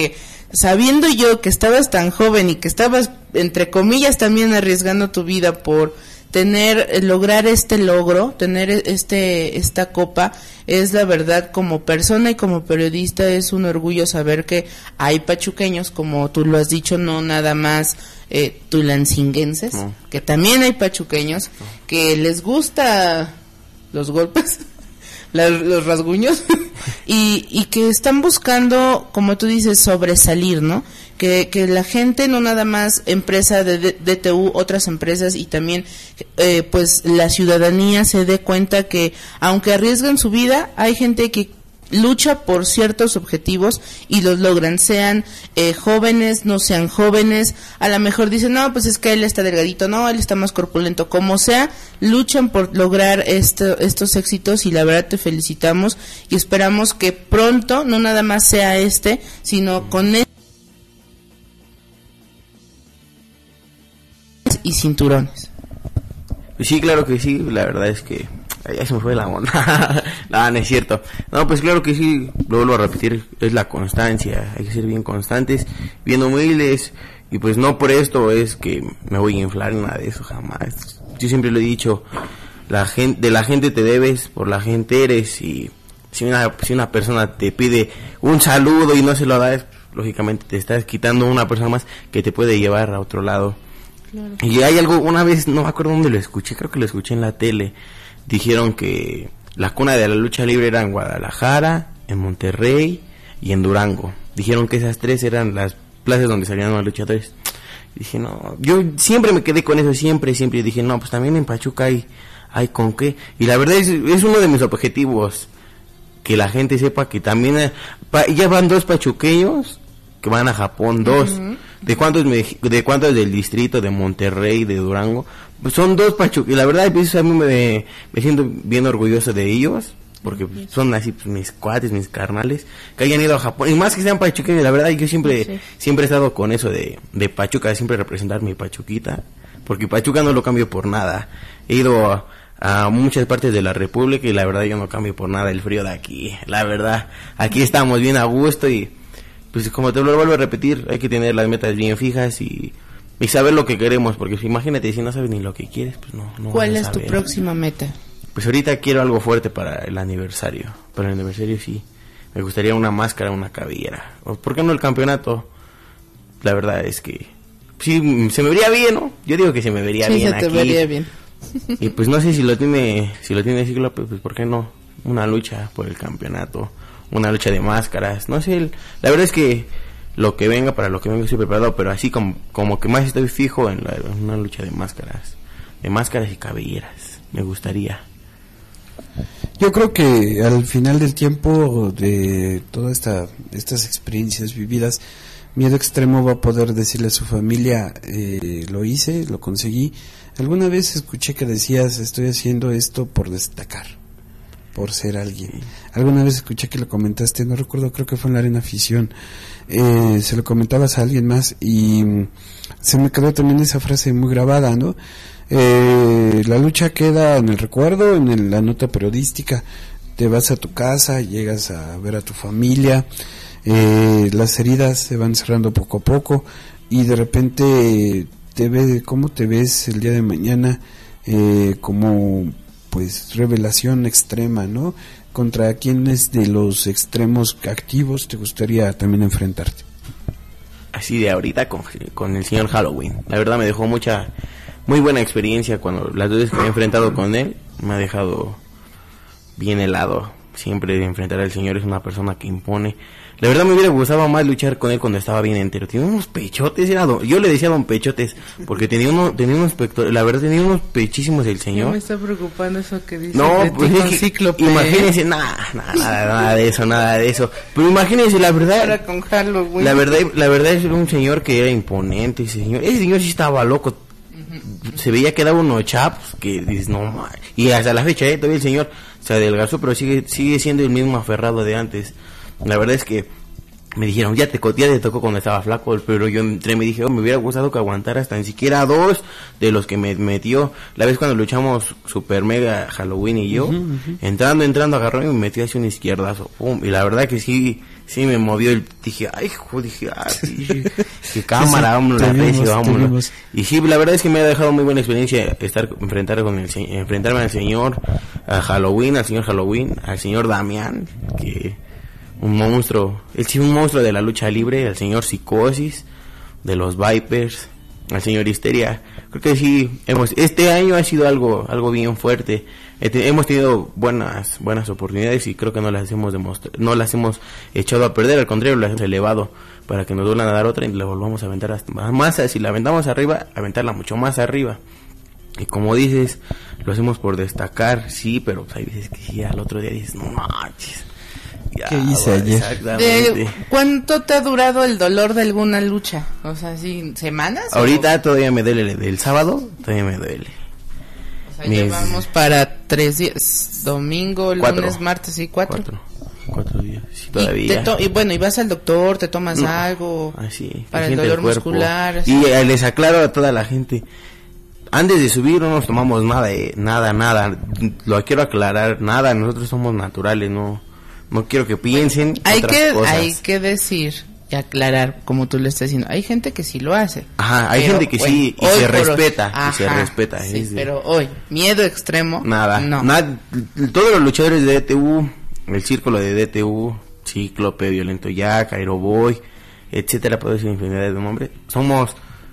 sabiendo yo que estabas tan joven y que estabas, entre comillas, también arriesgando tu vida por tener, lograr este logro, tener este, esta copa, es la verdad, como persona y como periodista, es un orgullo saber que hay pachuqueños, como tú lo has dicho, no nada más eh, tulancinguenses, no. que también hay pachuqueños, no. que les gusta los golpes, la, los rasguños, y, y que están buscando, como tú dices, sobresalir, ¿no? Que, que la gente, no nada más empresa de D T U, otras empresas y también eh, pues la ciudadanía se dé cuenta que aunque arriesgan su vida, hay gente que lucha por ciertos objetivos y los logran, sean eh, jóvenes, no sean jóvenes, a lo mejor dicen, no, pues es que él está delgadito, no, él está más corpulento, como sea, luchan por lograr esto, estos éxitos y la verdad te felicitamos y esperamos que pronto, no nada más sea este, sino con este y cinturones. Sí, claro que sí, la verdad es que ya se me fue la onda. No, no es cierto. No, pues claro que sí, lo vuelvo a repetir, es la constancia, hay que ser bien constantes, bien humildes, y pues no por esto es que me voy a inflar en nada de eso, jamás. Yo siempre lo he dicho, la gente, de la gente te debes, por la gente eres, y si una, si una persona te pide un saludo y no se lo das, lógicamente te estás quitando una persona más que te puede llevar a otro lado. Claro. Y hay algo, una vez, no me acuerdo dónde lo escuché, creo que lo escuché en la tele, dijeron que la cuna de la lucha libre era en Guadalajara, en Monterrey y en Durango. Dijeron que esas tres eran las plazas donde salían los luchadores. Y dije, no, yo siempre me quedé con eso, siempre, siempre. Y dije, no, pues también en Pachuca hay, hay con qué. Y la verdad es, es uno de mis objetivos, que la gente sepa que también, eh, pa, ya van dos pachuqueños que van a Japón, dos. Uh-huh. ¿De cuántos me, de cuántos del distrito de Monterrey, de Durango? Pues son dos pachuqueños. Y la verdad, pues, a mí me, me siento bien orgulloso de ellos, porque pues, son así pues, mis cuates, mis carnales, que hayan ido a Japón. Y más que sean pachuqueños, la verdad, yo siempre, sí. siempre he estado con eso de, de Pachuca, de siempre representar mi Pachuquita, porque Pachuca no lo cambio por nada. He ido a, a muchas partes de la República y la verdad yo no cambio por nada el frío de aquí. La verdad, aquí estamos bien a gusto y pues como te lo vuelvo a repetir, hay que tener las metas bien fijas y, y saber lo que queremos, porque imagínate, si no sabes ni lo que quieres, pues no, no ¿Cuál es tu próxima meta? Pues ahorita quiero algo fuerte para el aniversario, para el aniversario sí, me gustaría una máscara, una cabellera, o por qué no el campeonato. La verdad es que sí, se me vería bien, ¿no? Yo digo que se me vería sí, bien se te aquí. vería bien. Y pues no sé si lo tiene, si lo tiene Cíclope, pues por qué no, una lucha por el campeonato, una lucha de máscaras, no sé, el, la verdad es que lo que venga, para lo que venga estoy preparado, pero así como, como que más estoy fijo en, la, en una lucha de máscaras, de máscaras y cabelleras, me gustaría. Yo creo que al final del tiempo de todas esta, estas experiencias vividas, Miedo Extremo va a poder decirle a su familia, eh, lo hice, lo conseguí. Alguna vez escuché que decías, estoy haciendo esto por destacar, por ser alguien. Alguna vez escuché que lo comentaste, no recuerdo, creo que fue en la Arena Afición, eh, se lo comentabas a alguien más y se me quedó también esa frase muy grabada, ¿no? Eh, la lucha queda en el recuerdo, en el, la nota periodística, te vas a tu casa, llegas a ver a tu familia, eh, las heridas se van cerrando poco a poco y de repente te ve, ¿cómo te ves el día de mañana? Eh, como pues revelación extrema, ¿no? ¿Contra quiénes de los extremos activos te gustaría también enfrentarte? Así de ahorita con, con el señor Halloween. La verdad me dejó mucha, muy buena experiencia cuando las veces que me he enfrentado con él, me ha dejado bien helado. Siempre de enfrentar al señor, es una persona que impone. La verdad me hubiera gustado más luchar con él cuando estaba bien entero. Tenía unos pechotes, era don, yo le decía don Pechotes, porque tenía uno, tenía unos pectorales, la verdad tenía unos pechísimos el señor. No me está preocupando eso que dice. No, pues es que, imagínense, nada, nada, nada, nada de eso, nada de eso. Pero imagínense, la verdad, Ahora con Halloween. la verdad, la verdad es un señor que era imponente, ese señor, ese señor sí estaba loco. Uh-huh. Se veía que daba unos chaps, que dices, no, man. Y hasta la fecha, eh, todavía el señor se adelgazó, pero sigue, sigue siendo el mismo aferrado de antes. La verdad es que me dijeron, ya te, ya te tocó cuando estaba flaco, pero yo entré y me dije, oh, me hubiera gustado que aguantara hasta ni siquiera dos de los que me metió la vez cuando luchamos Super Mega Halloween y yo, uh-huh, uh-huh. entrando, entrando, agarró y me metió hacia una izquierdazo, pum, y la verdad que sí, sí me movió el, dije, ay, hijo, dije, ah, dije, qué cámara, vámonos, la recio, vámonos. Y sí, la verdad es que me ha dejado muy buena experiencia estar, enfrentar con el, enfrentarme al señor, a Halloween, al señor Halloween, al señor Damián, que, un monstruo, él sí un monstruo de la lucha libre, al señor Psicosis, de los Vipers, al señor Histeria. Creo que sí, hemos, este año ha sido algo, algo bien fuerte. Hemos tenido buenas buenas oportunidades y creo que no las hemos demostrado, no las hemos echado a perder, al contrario, las hemos elevado para que nos vuelvan a dar otra y la volvamos a aventar hasta más, si la aventamos arriba, aventarla mucho más arriba. Y como dices, lo hacemos por destacar, sí, pero pues, hay veces que sí, al otro día dices, no manches. Ya, ¿qué hice bueno, ayer? Exactamente. ¿Cuánto te ha durado el dolor de alguna lucha? O sea, ¿sí, semanas? Ahorita o... todavía me duele, del sábado todavía me duele. O sea, ya vamos para tres días, domingo, cuatro. Lunes, martes y cuatro. Cuatro, cuatro días, sí, todavía. Y, te to- y bueno, y vas al doctor, te tomas no. algo Así, para el dolor el muscular. Así. Y eh, les aclaro a toda la gente, antes de subir no nos tomamos nada, eh, nada, nada, lo quiero aclarar, nada, nosotros somos naturales, no, no quiero que piensen hay otras que, cosas. Hay que decir y aclarar, como tú le estás diciendo, hay gente que sí lo hace. Ajá, hay pero, gente que bueno, sí y se respeta, ajá, y se respeta. Sí, es de... pero hoy, miedo extremo. Nada, no. nada, todos los luchadores de D T U, el círculo de D T U, Cíclope, Violento Jack, Aeroboy, etcétera, puedo decir infinidad de nombres, somos...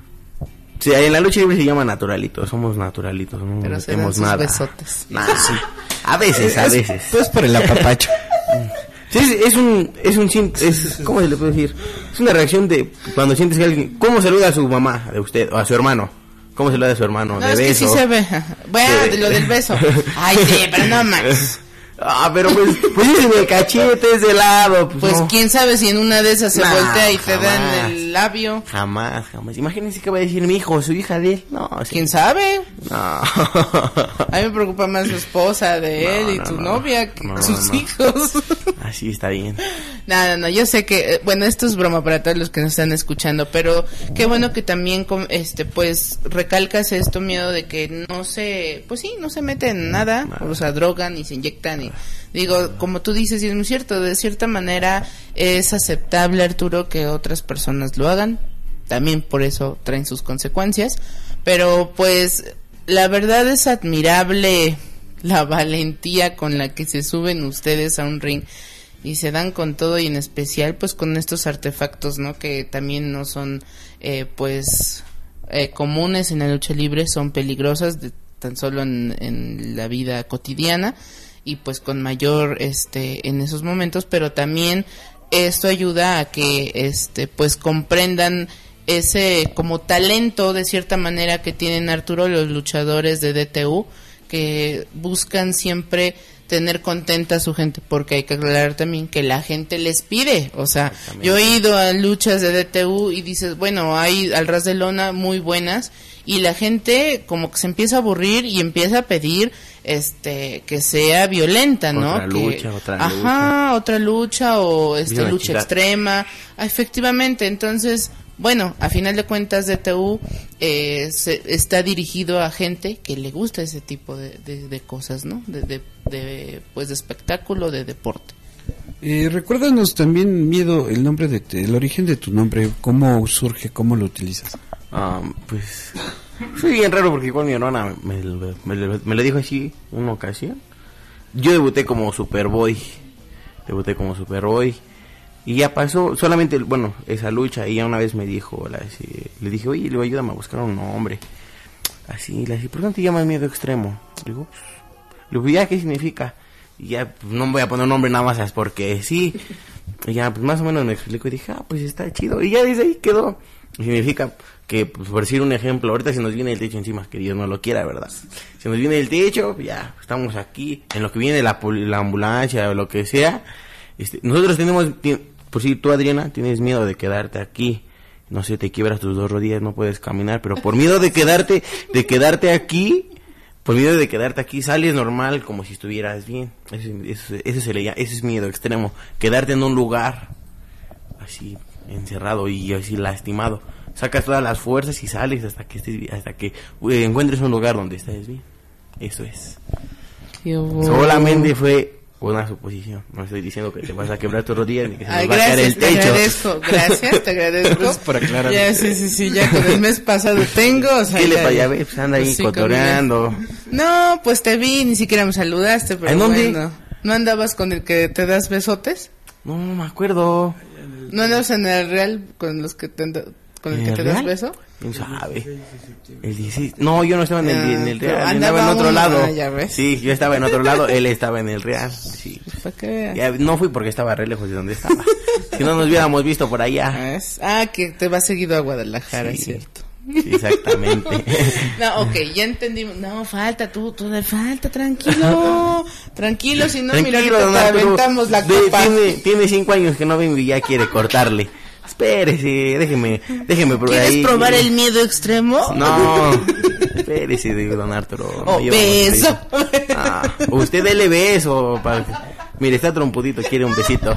Sí, en la lucha libre se llama naturalitos, somos naturalitos, no pero metemos se dan sus nada. Besotes. Nada, sí. A veces, a veces. Pues por el apapacho. Sí, es, es un, es un, es, ¿cómo se le puede decir? Es una reacción de cuando sientes que alguien, ¿cómo saluda a su mamá de usted o a su hermano? ¿Cómo saluda a su hermano? No, de es beso. Que sí se ve. Bueno, Sí. lo del beso. Ay, sí, pero no más. Ah, pero pues, pues es en el cachete, es de lado. Pues, Pues no. quién sabe si en una de esas se Nah, voltea y te jamás. da en el labio. Jamás, jamás. Imagínense que va a decir mi hijo o su hija de él. No, sí. ¿Quién sabe? No. A mí me preocupa más su esposa de No, él y no, tu no. novia que No, sus no. hijos. Así está bien. No, no, no, yo sé que, eh, bueno, esto es broma para todos los que nos están escuchando, pero qué bueno que también, com- este, pues, recalcas esto, miedo de que no se, pues sí, no se meten nada, Nada. o sea, drogan y se inyectan y, digo, como tú dices, y es muy cierto, de cierta manera es aceptable, Arturo, que otras personas lo hagan, también por eso traen sus consecuencias, pero pues, la verdad es admirable la valentía con la que se suben ustedes a un ring y se dan con todo, y en especial pues con estos artefactos, ¿no? Que también no son eh, pues eh, comunes en la lucha libre, son peligrosas de, tan solo en, en la vida cotidiana y pues con mayor este en esos momentos, pero también esto ayuda a que este pues comprendan ese como talento de cierta manera que tienen, Arturo, los luchadores de D T U, que buscan siempre tener contenta a su gente, porque hay que aclarar también que la gente les pide, o sea, yo he ido a luchas de D T U y dices, bueno, hay al ras de lona muy buenas, y la gente como que se empieza a aburrir y empieza a pedir este que sea violenta, ¿no? Otra que, lucha, otra ajá, lucha. otra lucha o este Viva la lucha chica. extrema, ah, efectivamente, entonces bueno, a final de cuentas D T U eh, se, está dirigido a gente que le gusta ese tipo de, de, de cosas, ¿no? De, de, de, pues de espectáculo, de deporte. Eh, recuérdanos también, Miedo, el nombre de el origen de tu nombre, cómo surge, cómo lo utilizas. Ah, pues fue bien raro porque igual mi hermana me, me, me, me lo dijo así una ocasión. Yo debuté como Superboy, debuté como Superboy y ya pasó solamente, bueno, esa lucha, y ya una vez me dijo, la, así, le dije, oye, le digo, ayúdame a buscar un nombre. Así, le dije, ¿por qué no te llamas Miedo Extremo? Le digo, pues, le digo, ¿ya qué significa? Y ya, pues, no voy a poner un nombre nada más, ¿sabes? Porque sí. Y ya, pues más o menos me explico y dije, ah, pues está chido. Y ya desde ahí quedó. Y significa que, pues, por decir un ejemplo, ahorita se nos viene el techo encima, que Dios no lo quiera, ¿verdad? Se nos viene el techo, ya, estamos aquí, en lo que viene la, la ambulancia o lo que sea. Este, nosotros tenemos, por si tú, Adriana, tienes miedo de quedarte aquí, no sé, te quiebras tus dos rodillas, no puedes caminar, pero por miedo de quedarte, de quedarte aquí, por miedo de quedarte aquí, sales normal como si estuvieras bien. Eso, eso, eso se le llama, eso es miedo extremo, quedarte en un lugar así encerrado y así lastimado. Sacas todas las fuerzas y sales hasta que estés, hasta que eh, encuentres un lugar donde estés bien. Eso es. Yo... Solamente fue una suposición. No estoy diciendo que te vas a quebrar tus rodillas ni que se Ay, nos va a caer el gracias, te techo. agradezco, gracias, te agradezco. Para aclarar. Ya, sí, sí, sí, ya con el mes pasado tengo, o sea, ¿Qué le ya- pasa? Ya ves, pues anda ahí pues sí, cotoreando. conmigo. No, pues te vi, ni siquiera me saludaste, pero ¿En dónde? bueno. ¿No andabas con el que te das besotes? No, no me acuerdo. ¿No andabas en el Real con los que te, anda- con el ¿En que el te das Real? beso? ¿Quién sabe? El dieciséis. No, yo no estaba en el, Ah, en el pero Real, andaba andaba en otro uno, lado. ah, ya ves. Sí, yo estaba en otro lado, él estaba en el Real. Sí. Para que veas. Ya, no fui porque estaba re lejos de donde estaba. Si no nos hubiéramos visto por allá. Es- Ah, que te vas seguido a Guadalajara, Sí. es cierto. Sí, exactamente. No, ok, ya entendimos. No, falta, tú, tú, falta, tranquilo. Tranquilo, si no, mira, ahorita don te Arturo. aventamos la De- copa. Tiene, tiene cinco años que no vengo y ya quiere cortarle. Espérese, déjeme, déjeme probar ¿Quieres ahí. probar el miedo extremo? No, espérese, digo, don Arturo. Oh, No llevamos beso. beso. Ah, usted dele beso. Pa... Mire, está trompudito, quiere un besito.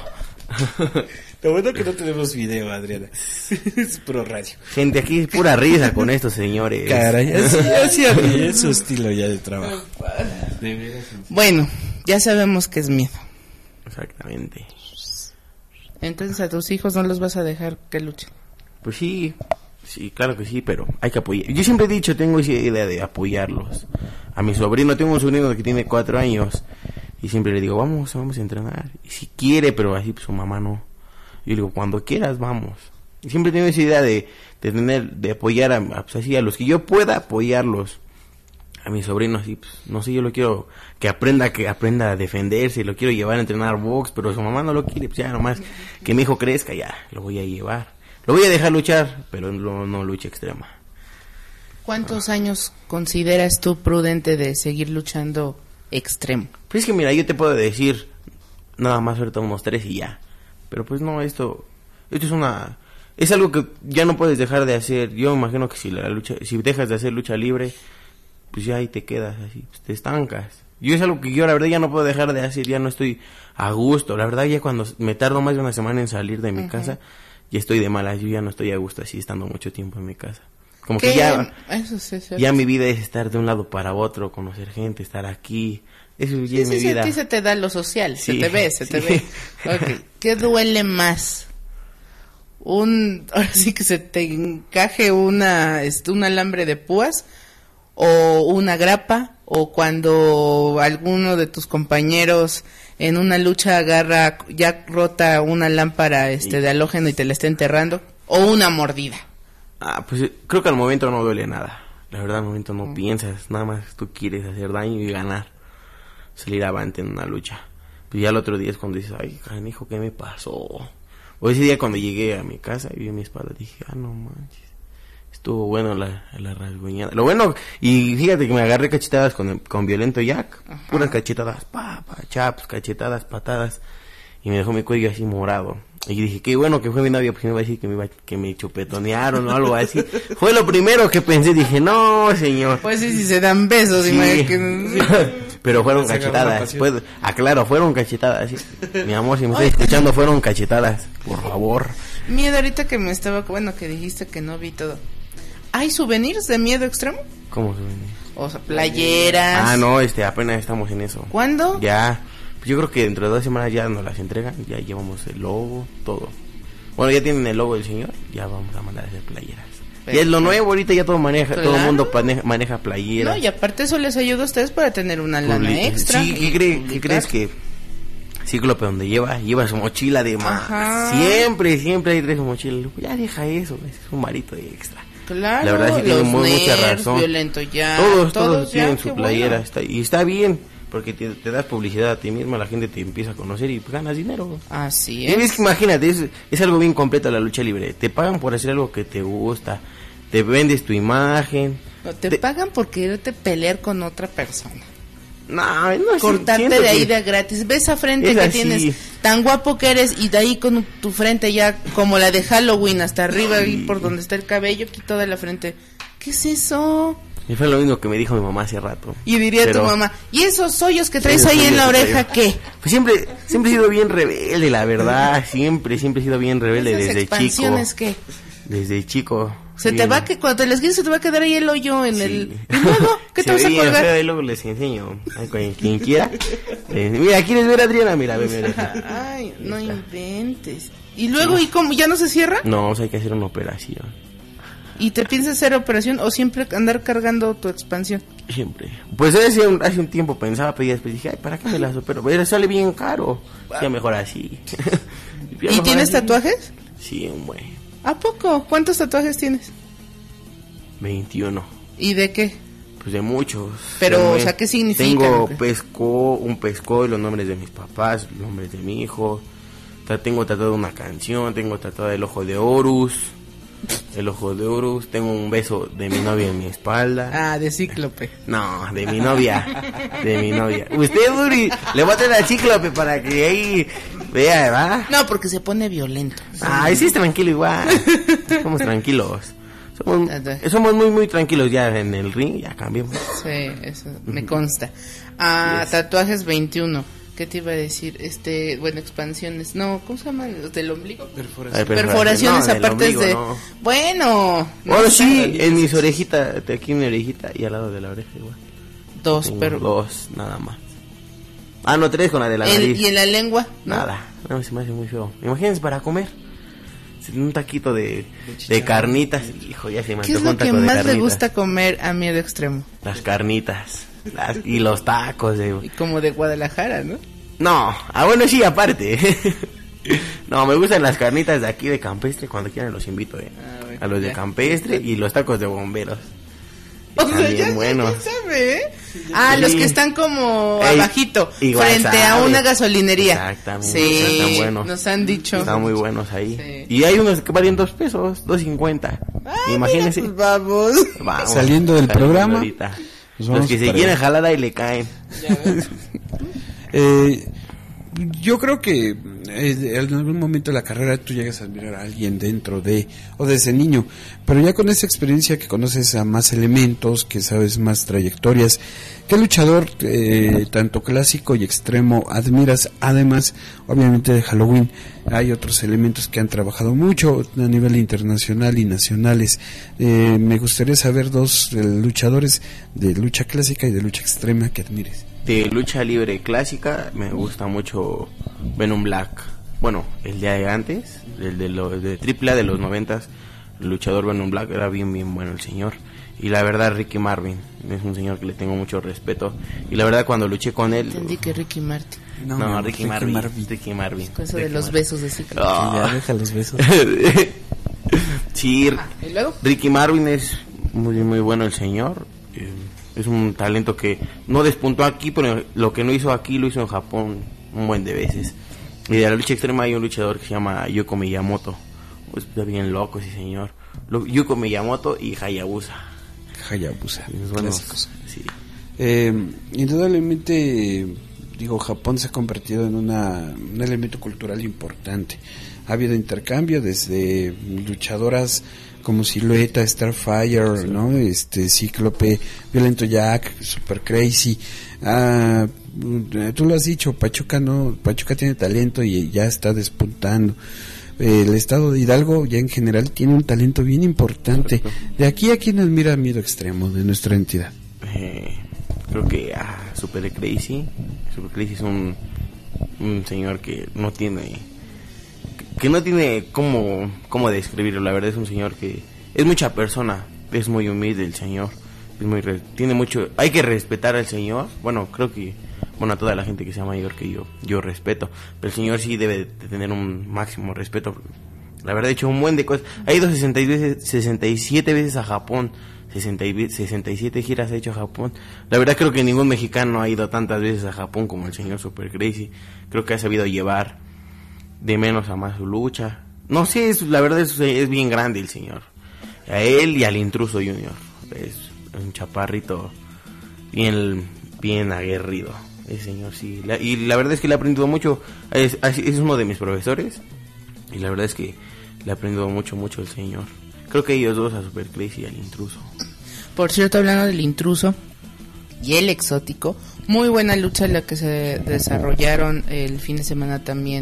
Lo bueno que no tenemos video, Adriana. Es pro radio. Gente, aquí es pura risa con estos señores. Caray, así, así es su estilo ya de trabajo. De veras. Bueno, ya sabemos que es miedo. Exactamente. Entonces a tus hijos no los vas a dejar que luchen. Pues sí, sí, claro que sí, pero hay que apoyar. Yo siempre he dicho, tengo esa idea de apoyarlos. A mi sobrino, tengo un sobrino que tiene cuatro años y siempre le digo, vamos, vamos a entrenar. Y si quiere, pero así pues, su mamá no. Yo le digo, cuando quieras, vamos. Y siempre tengo esa idea de, de tener, de apoyar a, a, pues, así, a los que yo pueda apoyarlos. A mi sobrino así, pues, no sé, yo lo quiero que aprenda, que aprenda a defenderse, lo quiero llevar a entrenar box, pero su mamá no lo quiere, pues ya nomás que mi hijo crezca, ya, lo voy a llevar. Lo voy a dejar luchar, pero no, no lucha extrema. ¿Cuántos años consideras tú prudente de seguir luchando extremo? Pues es que mira, yo te puedo decir, nada más ahorita unos tres y ya. Pero pues no, esto, esto es una, es algo que ya no puedes dejar de hacer. Yo me imagino que si la lucha, si dejas de hacer lucha libre, pues ya ahí te quedas así, pues te estancas. Yo es algo que yo la verdad ya no puedo dejar de hacer, ya no estoy a gusto. La verdad ya cuando me tardo más de una semana en salir de mi uh-huh. casa, ya estoy de malas, yo ya no estoy a gusto así estando mucho tiempo en mi casa. Como ¿Qué? que ya, Eso sí, sí, ya mi vida es estar de un lado para otro, conocer gente, estar aquí. Eso ya sí, es mi sí, vida. A ti se te da lo social, Sí, se te ve, se sí. te ve. Okay. ¿Qué duele más? Un, ahora sí que se te encaje una, este, un alambre de púas o una grapa, o cuando alguno de tus compañeros en una lucha agarra ya rota una lámpara este de halógeno y te la está enterrando, o una mordida. Ah, pues creo que al momento no duele nada. La verdad al momento no mm. piensas, nada más tú quieres hacer daño y ganar, salir avante en una lucha. Pues ya el otro día es cuando dices, ay, canijo, ¿qué me pasó? O ese día cuando llegué a mi casa y vi mi espalda, dije, ah, no manches, estuvo bueno la, la rasguñada. Lo bueno, y fíjate que me agarré cachetadas con, con Violento Jack, Ajá. puras cachetadas, pa, pa, chaps, cachetadas, patadas, y me dejó mi cuello así morado. Y dije, qué bueno que fue mi novia, porque me iba a decir que me, iba, que me chupetonearon o algo así. Fue lo primero que pensé, dije, no, señor. Pues sí, si se dan besos, sí. imagínate. Pero fueron cachetadas, pues, aclaro, fueron cachetadas, sí. Mi amor, si me estás escuchando, fueron cachetadas, por favor. Miedo, ahorita que me estaba, bueno, que dijiste que no vi todo. ¿Hay souvenirs de miedo extremo? ¿Cómo souvenirs? O sea, playeras. Ah, no, este, apenas estamos en eso. ¿Cuándo? Ya, yo creo que dentro de dos semanas ya nos las entregan, ya llevamos el logo, todo. Bueno, ya tienen el logo del señor, ya vamos a mandar a hacer playeras. Y es lo nuevo, ahorita ya todo maneja, claro. Todo el mundo maneja, maneja playeras. No, y aparte eso les ayuda a ustedes para tener una lana Public- extra. Sí, ¿qué, cree, ¿qué crees que Cíclope donde lleva? Lleva su mochila de más. Ajá. Siempre, siempre hay tres mochilas. Ya deja eso, es un marito de extra. Claro, la verdad sí tiene muy, mucha razón. Violento ya, todos, todos, todos tienen ya, su qué playera, bueno. está, y está bien, porque te, te das publicidad a ti misma, la gente te empieza a conocer y pues, ganas dinero. Así Y es. es que imagínate, es, es algo bien completo la lucha libre. Te pagan por hacer algo que te gusta, te vendes tu imagen. No, te, te pagan por quererte pelear con otra persona. No, no, cortarte siento de ahí que de gratis. Ves esa frente es que así. tienes, tan guapo que eres, y de ahí con tu frente ya como la de Halloween, hasta arriba, ahí por donde está el cabello, aquí toda la frente. ¿Qué es eso? Y fue lo mismo que me dijo mi mamá hace rato. Y diría Pero, tu mamá, ¿y esos hoyos que traes esos ahí en la hoyos que oreja traigo. qué? Pues siempre, siempre he sido bien rebelde, la verdad. Siempre, siempre he sido bien rebelde ¿Esas desde chico. expansiones qué? Desde chico. Se Bien. te va que cuando te les quites se te va a quedar ahí el hoyo en Sí. el... ¿Y luego? ¿Qué te Se vas a ve bien colgar? feo, y luego les enseño. Ay, Quien, quien quiera. Eh, mira, ¿quieres ver a Adriana? Mira, ve, ve, ve. Ay, no inventes. ¿Y luego, y cómo? ¿Ya no se cierra? No, o sea, hay que hacer una operación. ¿Y te piensas hacer operación o siempre andar cargando tu expansión? Siempre. Pues hace un, hace un tiempo pensaba, pero después dije, ay, ¿para qué me las opero? Pero sale bien caro. Ya mejor así. Ya ¿Y mejor tienes así. tatuajes? Sí, un buen. ¿A poco? ¿Cuántos tatuajes tienes? veintiuno. ¿Y de qué? Pues de muchos. Pero, Tengo- o sea, ¿qué significan? Tengo pesco, un pesco y los nombres de mis papás, los nombres de mi hijo. Ta- Tengo tatuado una canción, tengo tatuado el ojo de Horus. El ojo de Horus. Tengo un beso de mi novia en mi espalda. Ah, de Cíclope. No, de mi novia. De mi novia. Usted, Uri, le voy a traer al Cíclope para que ahí vea, ¿verdad? No, porque se pone violento. Ay, sí, es tranquilo igual. Somos tranquilos. Somos, somos muy, muy tranquilos ya en el ring, ya cambiamos. Sí, eso me consta. Ah, Yes. tatuajes veintiuno. ¿Qué te iba a decir? Este, bueno, expansiones. No, ¿cómo se llaman? ¿Los del ombligo? Perforación. Ay, Perforaciones no, del aparte ombligo, de... no. Bueno. Bueno, no sí, sé. en mis orejitas, aquí en mi orejita y al lado de la oreja igual. Dos, Tengo pero... dos, nada más. Ah, no, tres con la de la El- nariz. y en la lengua, ¿no? Nada, no, se me hace muy feo. Imagínense para comer. Un taquito de, de carnitas, hijo, ya se me ¿Qué es antojó lo un que taco de más le carnitas. gusta comer a Miedo Extremo? Las carnitas. Las- y los tacos de... Y como de Guadalajara, ¿no? No, ah bueno, sí, aparte. No, me gustan las carnitas de aquí de Campestre, cuando quieran los invito, eh. Ah, bueno, a los de ya. Campestre y los tacos de bomberos. O Están sea, bien ya buenos. se sabe, ¿eh? Ah, Sí. los que están como Ey, abajito, igual frente a sabe. una gasolinería. Exactamente, Sí, están buenos. nos han dicho. Están muy buenos ahí. Sí. Y hay unos que valen dos pesos, dos cincuenta. Ah, Imagínense. mira, pues vamos. Vamos, Saliendo del programa, ahorita. nos Los vamos que se para quieren allá. jalada y le caen. Eh, yo creo que eh, en algún momento de la carrera tú llegas a admirar a alguien dentro de, o desde niño, pero ya con esa experiencia que conoces a más elementos, que sabes más trayectorias, ¿qué luchador eh, tanto clásico y extremo admiras? Además, obviamente de Halloween, hay otros elementos que han trabajado mucho a nivel internacional y nacionales. Eh, me gustaría saber dos eh, luchadores de lucha clásica y de lucha extrema que admires. De lucha libre clásica me gusta mucho Venom Black. Bueno, el día de antes, el de los de triple A de los noventas, el luchador Venom Black era bien bien bueno el señor. Y la verdad Ricky Marvin es un señor que le tengo mucho respeto. Y la verdad cuando luché con él, Entendí que Ricky Martin. no, no, Ricky, Ricky Marvin, Marvin. Ricky Marvin, Con eso de Ricky los Marvin. besos de Cíclope. Ah. Ya, deja los besos. Sí, ¿Y luego? Ricky Marvin es muy muy bueno el señor. Eh, es un talento que no despuntó aquí, pero lo que no hizo aquí lo hizo en Japón un buen de veces. Y de la lucha extrema hay un luchador que se llama Yoko Miyamoto. Pues está bien loco ese señor. Lo- Yoko Miyamoto y Hayabusa. Hayabusa, Es bueno, clásicos. sí. Eh, indudablemente, digo, Japón se ha convertido en una, un elemento cultural importante. Ha habido intercambio desde luchadoras como Silueta, Starfire, sí. ¿no? Este, Cíclope, Violento Jack, Super Crazy. Ah, tú lo has dicho, Pachuca no, Pachuca tiene talento y ya está despuntando. El estado de Hidalgo ya en general tiene un talento bien importante. Correcto. De aquí a quien admira Miedo Extremo de nuestra entidad. Eh, creo que ah, Super Crazy. Super Crazy es un, un señor que no tiene que no tiene cómo, cómo describirlo. La verdad es un señor que es mucha persona, es muy humilde el señor, es muy re- tiene mucho, hay que respetar al señor. Bueno, creo que bueno, a toda la gente que sea mayor que yo, yo respeto, pero el señor sí debe de tener un máximo respeto. La verdad, he hecho un buen de cosas. Ha ido sesenta y veces, sesenta y siete veces a Japón. sesenta y, sesenta y siete giras ha hecho a Japón. La verdad creo que ningún mexicano ha ido tantas veces a Japón como el señor Super Crazy. Creo que ha sabido llevar de menos a más su lucha. No sé, es, la verdad es, es bien grande el señor. A él y al Intruso Junior. Es un chaparrito bien, bien aguerrido. El señor sí. La, y la verdad es que le he aprendido mucho. Es, es uno de mis profesores. Y la verdad es que le he aprendido mucho, mucho el señor. Creo que ellos dos, a Super Crazy y al Intruso. Por cierto, hablando del Intruso y el Exótico, muy buena lucha la que se desarrollaron el fin de semana también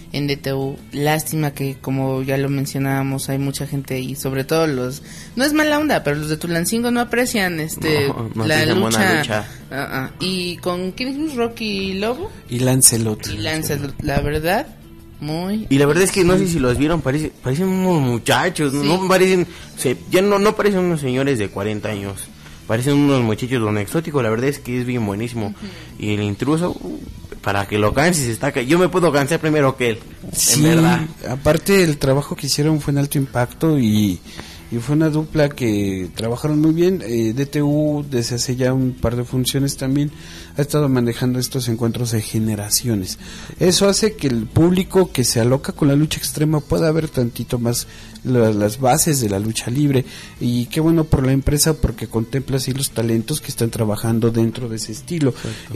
en D T U. Lástima que, como ya lo mencionábamos, hay mucha gente y sobre todo los, no es mala onda, pero los de Tulancingo no aprecian este no, no la lucha, lucha. Uh, uh, y con ¿quién dijimos? Rocky Lobo y Lancelot. Y Lancelot, la verdad, muy. Y la verdad es que no sé si los vieron, parece, parecen unos muchachos, sí. no parecen, se, ya no, no parecen unos señores de cuarenta años. Parecen unos muchachos don exótico, la verdad es que es bien buenísimo. Uh-huh. Y el intruso, para que lo canses, está ca- yo me puedo cansar primero que él, sí, en verdad. Aparte el trabajo que hicieron fue en alto impacto y, y fue una dupla que trabajaron muy bien. eh, D T U desde hace ya un par de funciones también ha estado manejando estos encuentros de generaciones. Eso hace que el público que se aloca con la lucha extrema pueda ver tantito más la, las bases de la lucha libre, y qué bueno por la empresa porque contempla así los talentos que están trabajando dentro de ese estilo.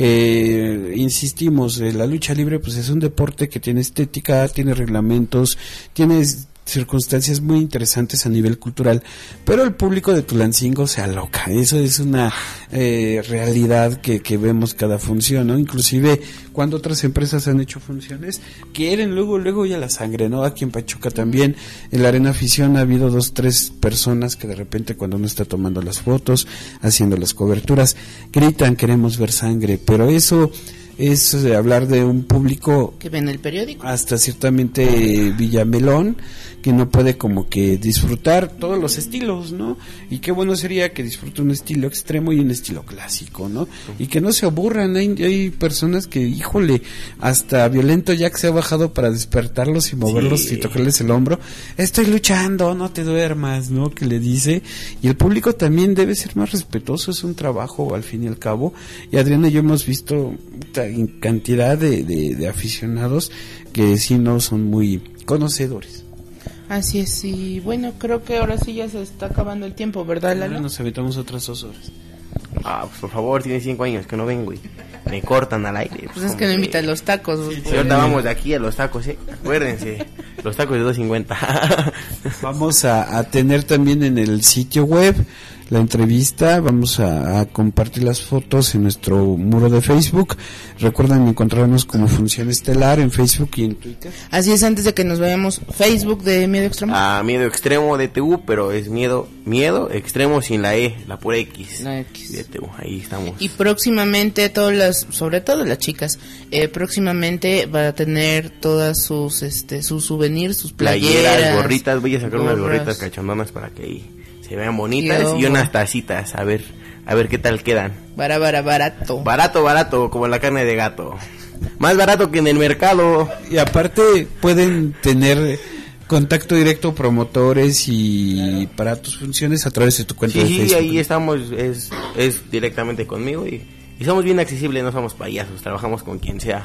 Eh, insistimos, eh, la lucha libre pues es un deporte que tiene estética, tiene reglamentos, tiene circunstancias muy interesantes a nivel cultural, pero el público de Tulancingo se aloca. Eso es una eh, realidad que, que vemos cada función, ¿no? Inclusive cuando otras empresas han hecho funciones, quieren luego, luego ya la sangre, ¿no? Aquí en Pachuca también, en la Arena Afición ha habido dos, tres personas que de repente cuando uno está tomando las fotos, haciendo las coberturas, gritan queremos ver sangre, pero eso es eh, hablar de un público que ven el periódico, hasta ciertamente eh, Villamelón, que no puede como que disfrutar todos los estilos, ¿no? Y qué bueno sería que disfrute un estilo extremo y un estilo clásico, ¿no? Y que no se aburran. Hay, hay personas que, híjole, hasta Violento Jack se ha bajado para despertarlos y moverlos sí. y tocarles el hombro. Estoy luchando, no te duermas, ¿no? Que le dice. Y el público también debe ser más respetuoso, es un trabajo al fin y al cabo. Y Adriana y yo hemos visto cantidad de, de, de aficionados que sí no son muy conocedores. Así es, y bueno, creo que ahora sí ya se está acabando el tiempo, ¿verdad, Lalo? Nos evitamos otras dos horas. Ah, pues por favor, tiene cinco años que no vengo y me cortan al aire. Pues es que no invitan los tacos. Sí, sí, ahorita vamos de aquí a los tacos, ¿eh? Acuérdense, los tacos de dos cincuenta. Vamos a, a tener también en el sitio web la entrevista, vamos a, a compartir las fotos en nuestro muro de Facebook. Recuerden encontrarnos como Función Estelar en Facebook y en Twitter. Así es, antes de que nos vayamos, Facebook de Miedo Extremo. Ah, Miedo Extremo D T U, pero es miedo, miedo extremo sin la E, la pura X. La X. D T U, ahí estamos. Y próximamente todas las, sobre todo las chicas, eh, próximamente va a tener todas sus, este, sus souvenirs, sus playeras, playeras gorritas. Voy a sacar gorras. unas gorritas cachondonas para que ahí se vean bonitas Yo. y unas tacitas, a ver, a ver qué tal quedan. Bara, bara, barato. Barato, barato, como la carne de gato. Más barato que en el mercado. Y aparte pueden tener contacto directo promotores y para tus funciones a través de tu cuenta sí, de sí, Facebook. Sí, ahí estamos, es, es directamente conmigo y, y somos bien accesibles, no somos payasos, trabajamos con quien sea.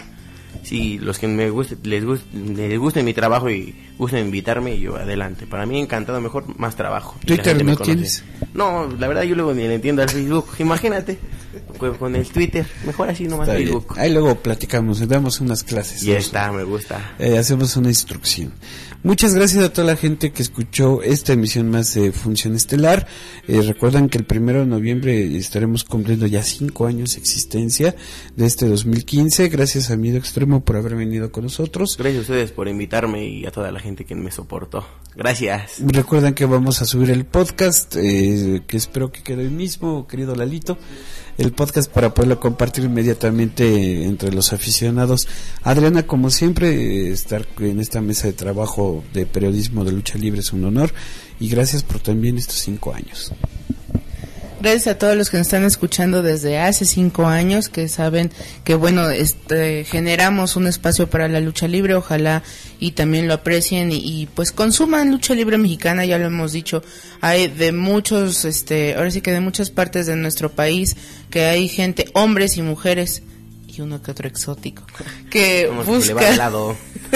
Si los que me guste, les guste, les guste mi trabajo y gusten invitarme, yo adelante. Para mí encantado, mejor más trabajo. ¿Twitter no tienes? No, la verdad yo luego ni le entiendo al Facebook. Imagínate, con, con el Twitter, mejor así nomás Facebook. Bien. Ahí luego platicamos, damos unas clases. Ya está, me gusta. Eh, hacemos una instrucción. Muchas gracias a toda la gente que escuchó esta emisión más de Función Estelar. Eh, recuerdan que el primero de noviembre estaremos cumpliendo ya cinco años de existencia de este dos mil quince. Gracias a Miedo Extremo por haber venido con nosotros. Gracias a ustedes por invitarme y a toda la gente que me soportó. Gracias. Recuerdan que vamos a subir el podcast, eh, que espero que quede hoy mismo, querido Lalito. El podcast para poderlo compartir inmediatamente entre los aficionados. Adriana, como siempre, estar en esta mesa de trabajo de periodismo de lucha libre es un honor y gracias por también estos cinco años. Gracias a todos los que nos están escuchando desde hace cinco años, que saben que bueno, este, generamos un espacio para la lucha libre, ojalá y también lo aprecien y, y pues consuman lucha libre mexicana, ya lo hemos dicho, hay de muchos, este, ahora sí que de muchas partes de nuestro país, que hay gente, hombres y mujeres, y uno que otro exótico, que Como busca... que se le va de lado.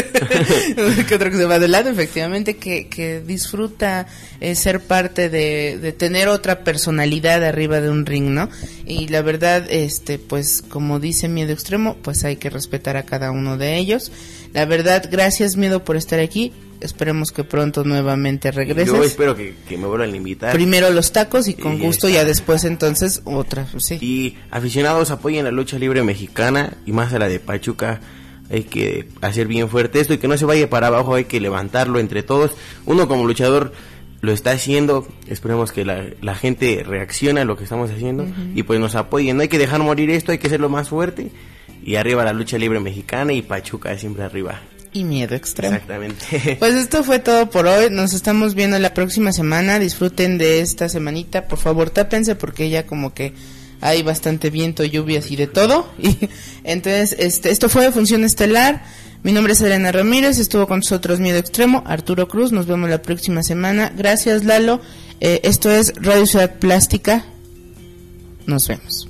que otro que se va de lado, efectivamente, que, que disfruta eh, ser parte de, de tener otra personalidad arriba de un ring, ¿no? Y la verdad, este, pues, como dice Miedo Extremo, pues hay que respetar a cada uno de ellos. La verdad, gracias Miedo por estar aquí. Esperemos que pronto nuevamente regreses. Yo espero que, que me vuelvan a invitar. Primero los tacos y con y gusto, ya después entonces otra, sí. Y aficionados, apoyen la lucha libre mexicana y más a la de Pachuca. hay que hacer bien fuerte esto y que no se vaya para abajo, hay que levantarlo entre todos. Uno como luchador lo está haciendo, esperemos que la, la gente reaccione a lo que estamos haciendo uh-huh. y pues nos apoyen. No hay que dejar morir esto, hay que hacerlo más fuerte. Y arriba la lucha libre mexicana y Pachuca siempre arriba. Y miedo extremo. Exactamente. Pues esto fue todo por hoy. Nos estamos viendo la próxima semana. Disfruten de esta semanita. Por favor, tápense porque ya como que hay bastante viento, lluvias y de todo. Y entonces, este, esto fue Función Estelar. Mi nombre es Elena Ramírez. Estuvo con nosotros Miedo Extremo, Arturo Cruz. Nos vemos la próxima semana. Gracias, Lalo. Eh, esto es Radio Ciudad Plástica. Nos vemos.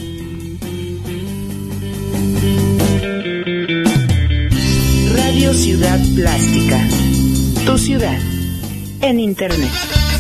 Radio Ciudad Plástica, tu ciudad en Internet.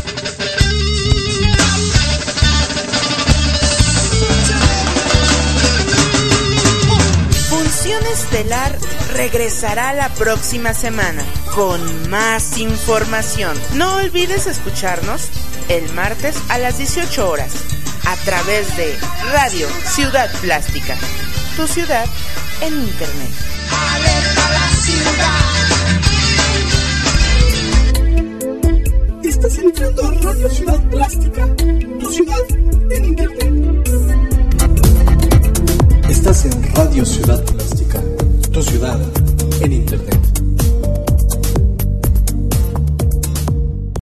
Función Estelar regresará la próxima semana con más información. No olvides escucharnos el martes a las dieciocho horas a través de Radio Ciudad Plástica, tu ciudad en Internet. ¡Alerta la ciudad! Estás entrando a Radio Ciudad Plástica, tu ciudad en Internet. Estás en Radio Ciudad Plástica, tu ciudad en Internet.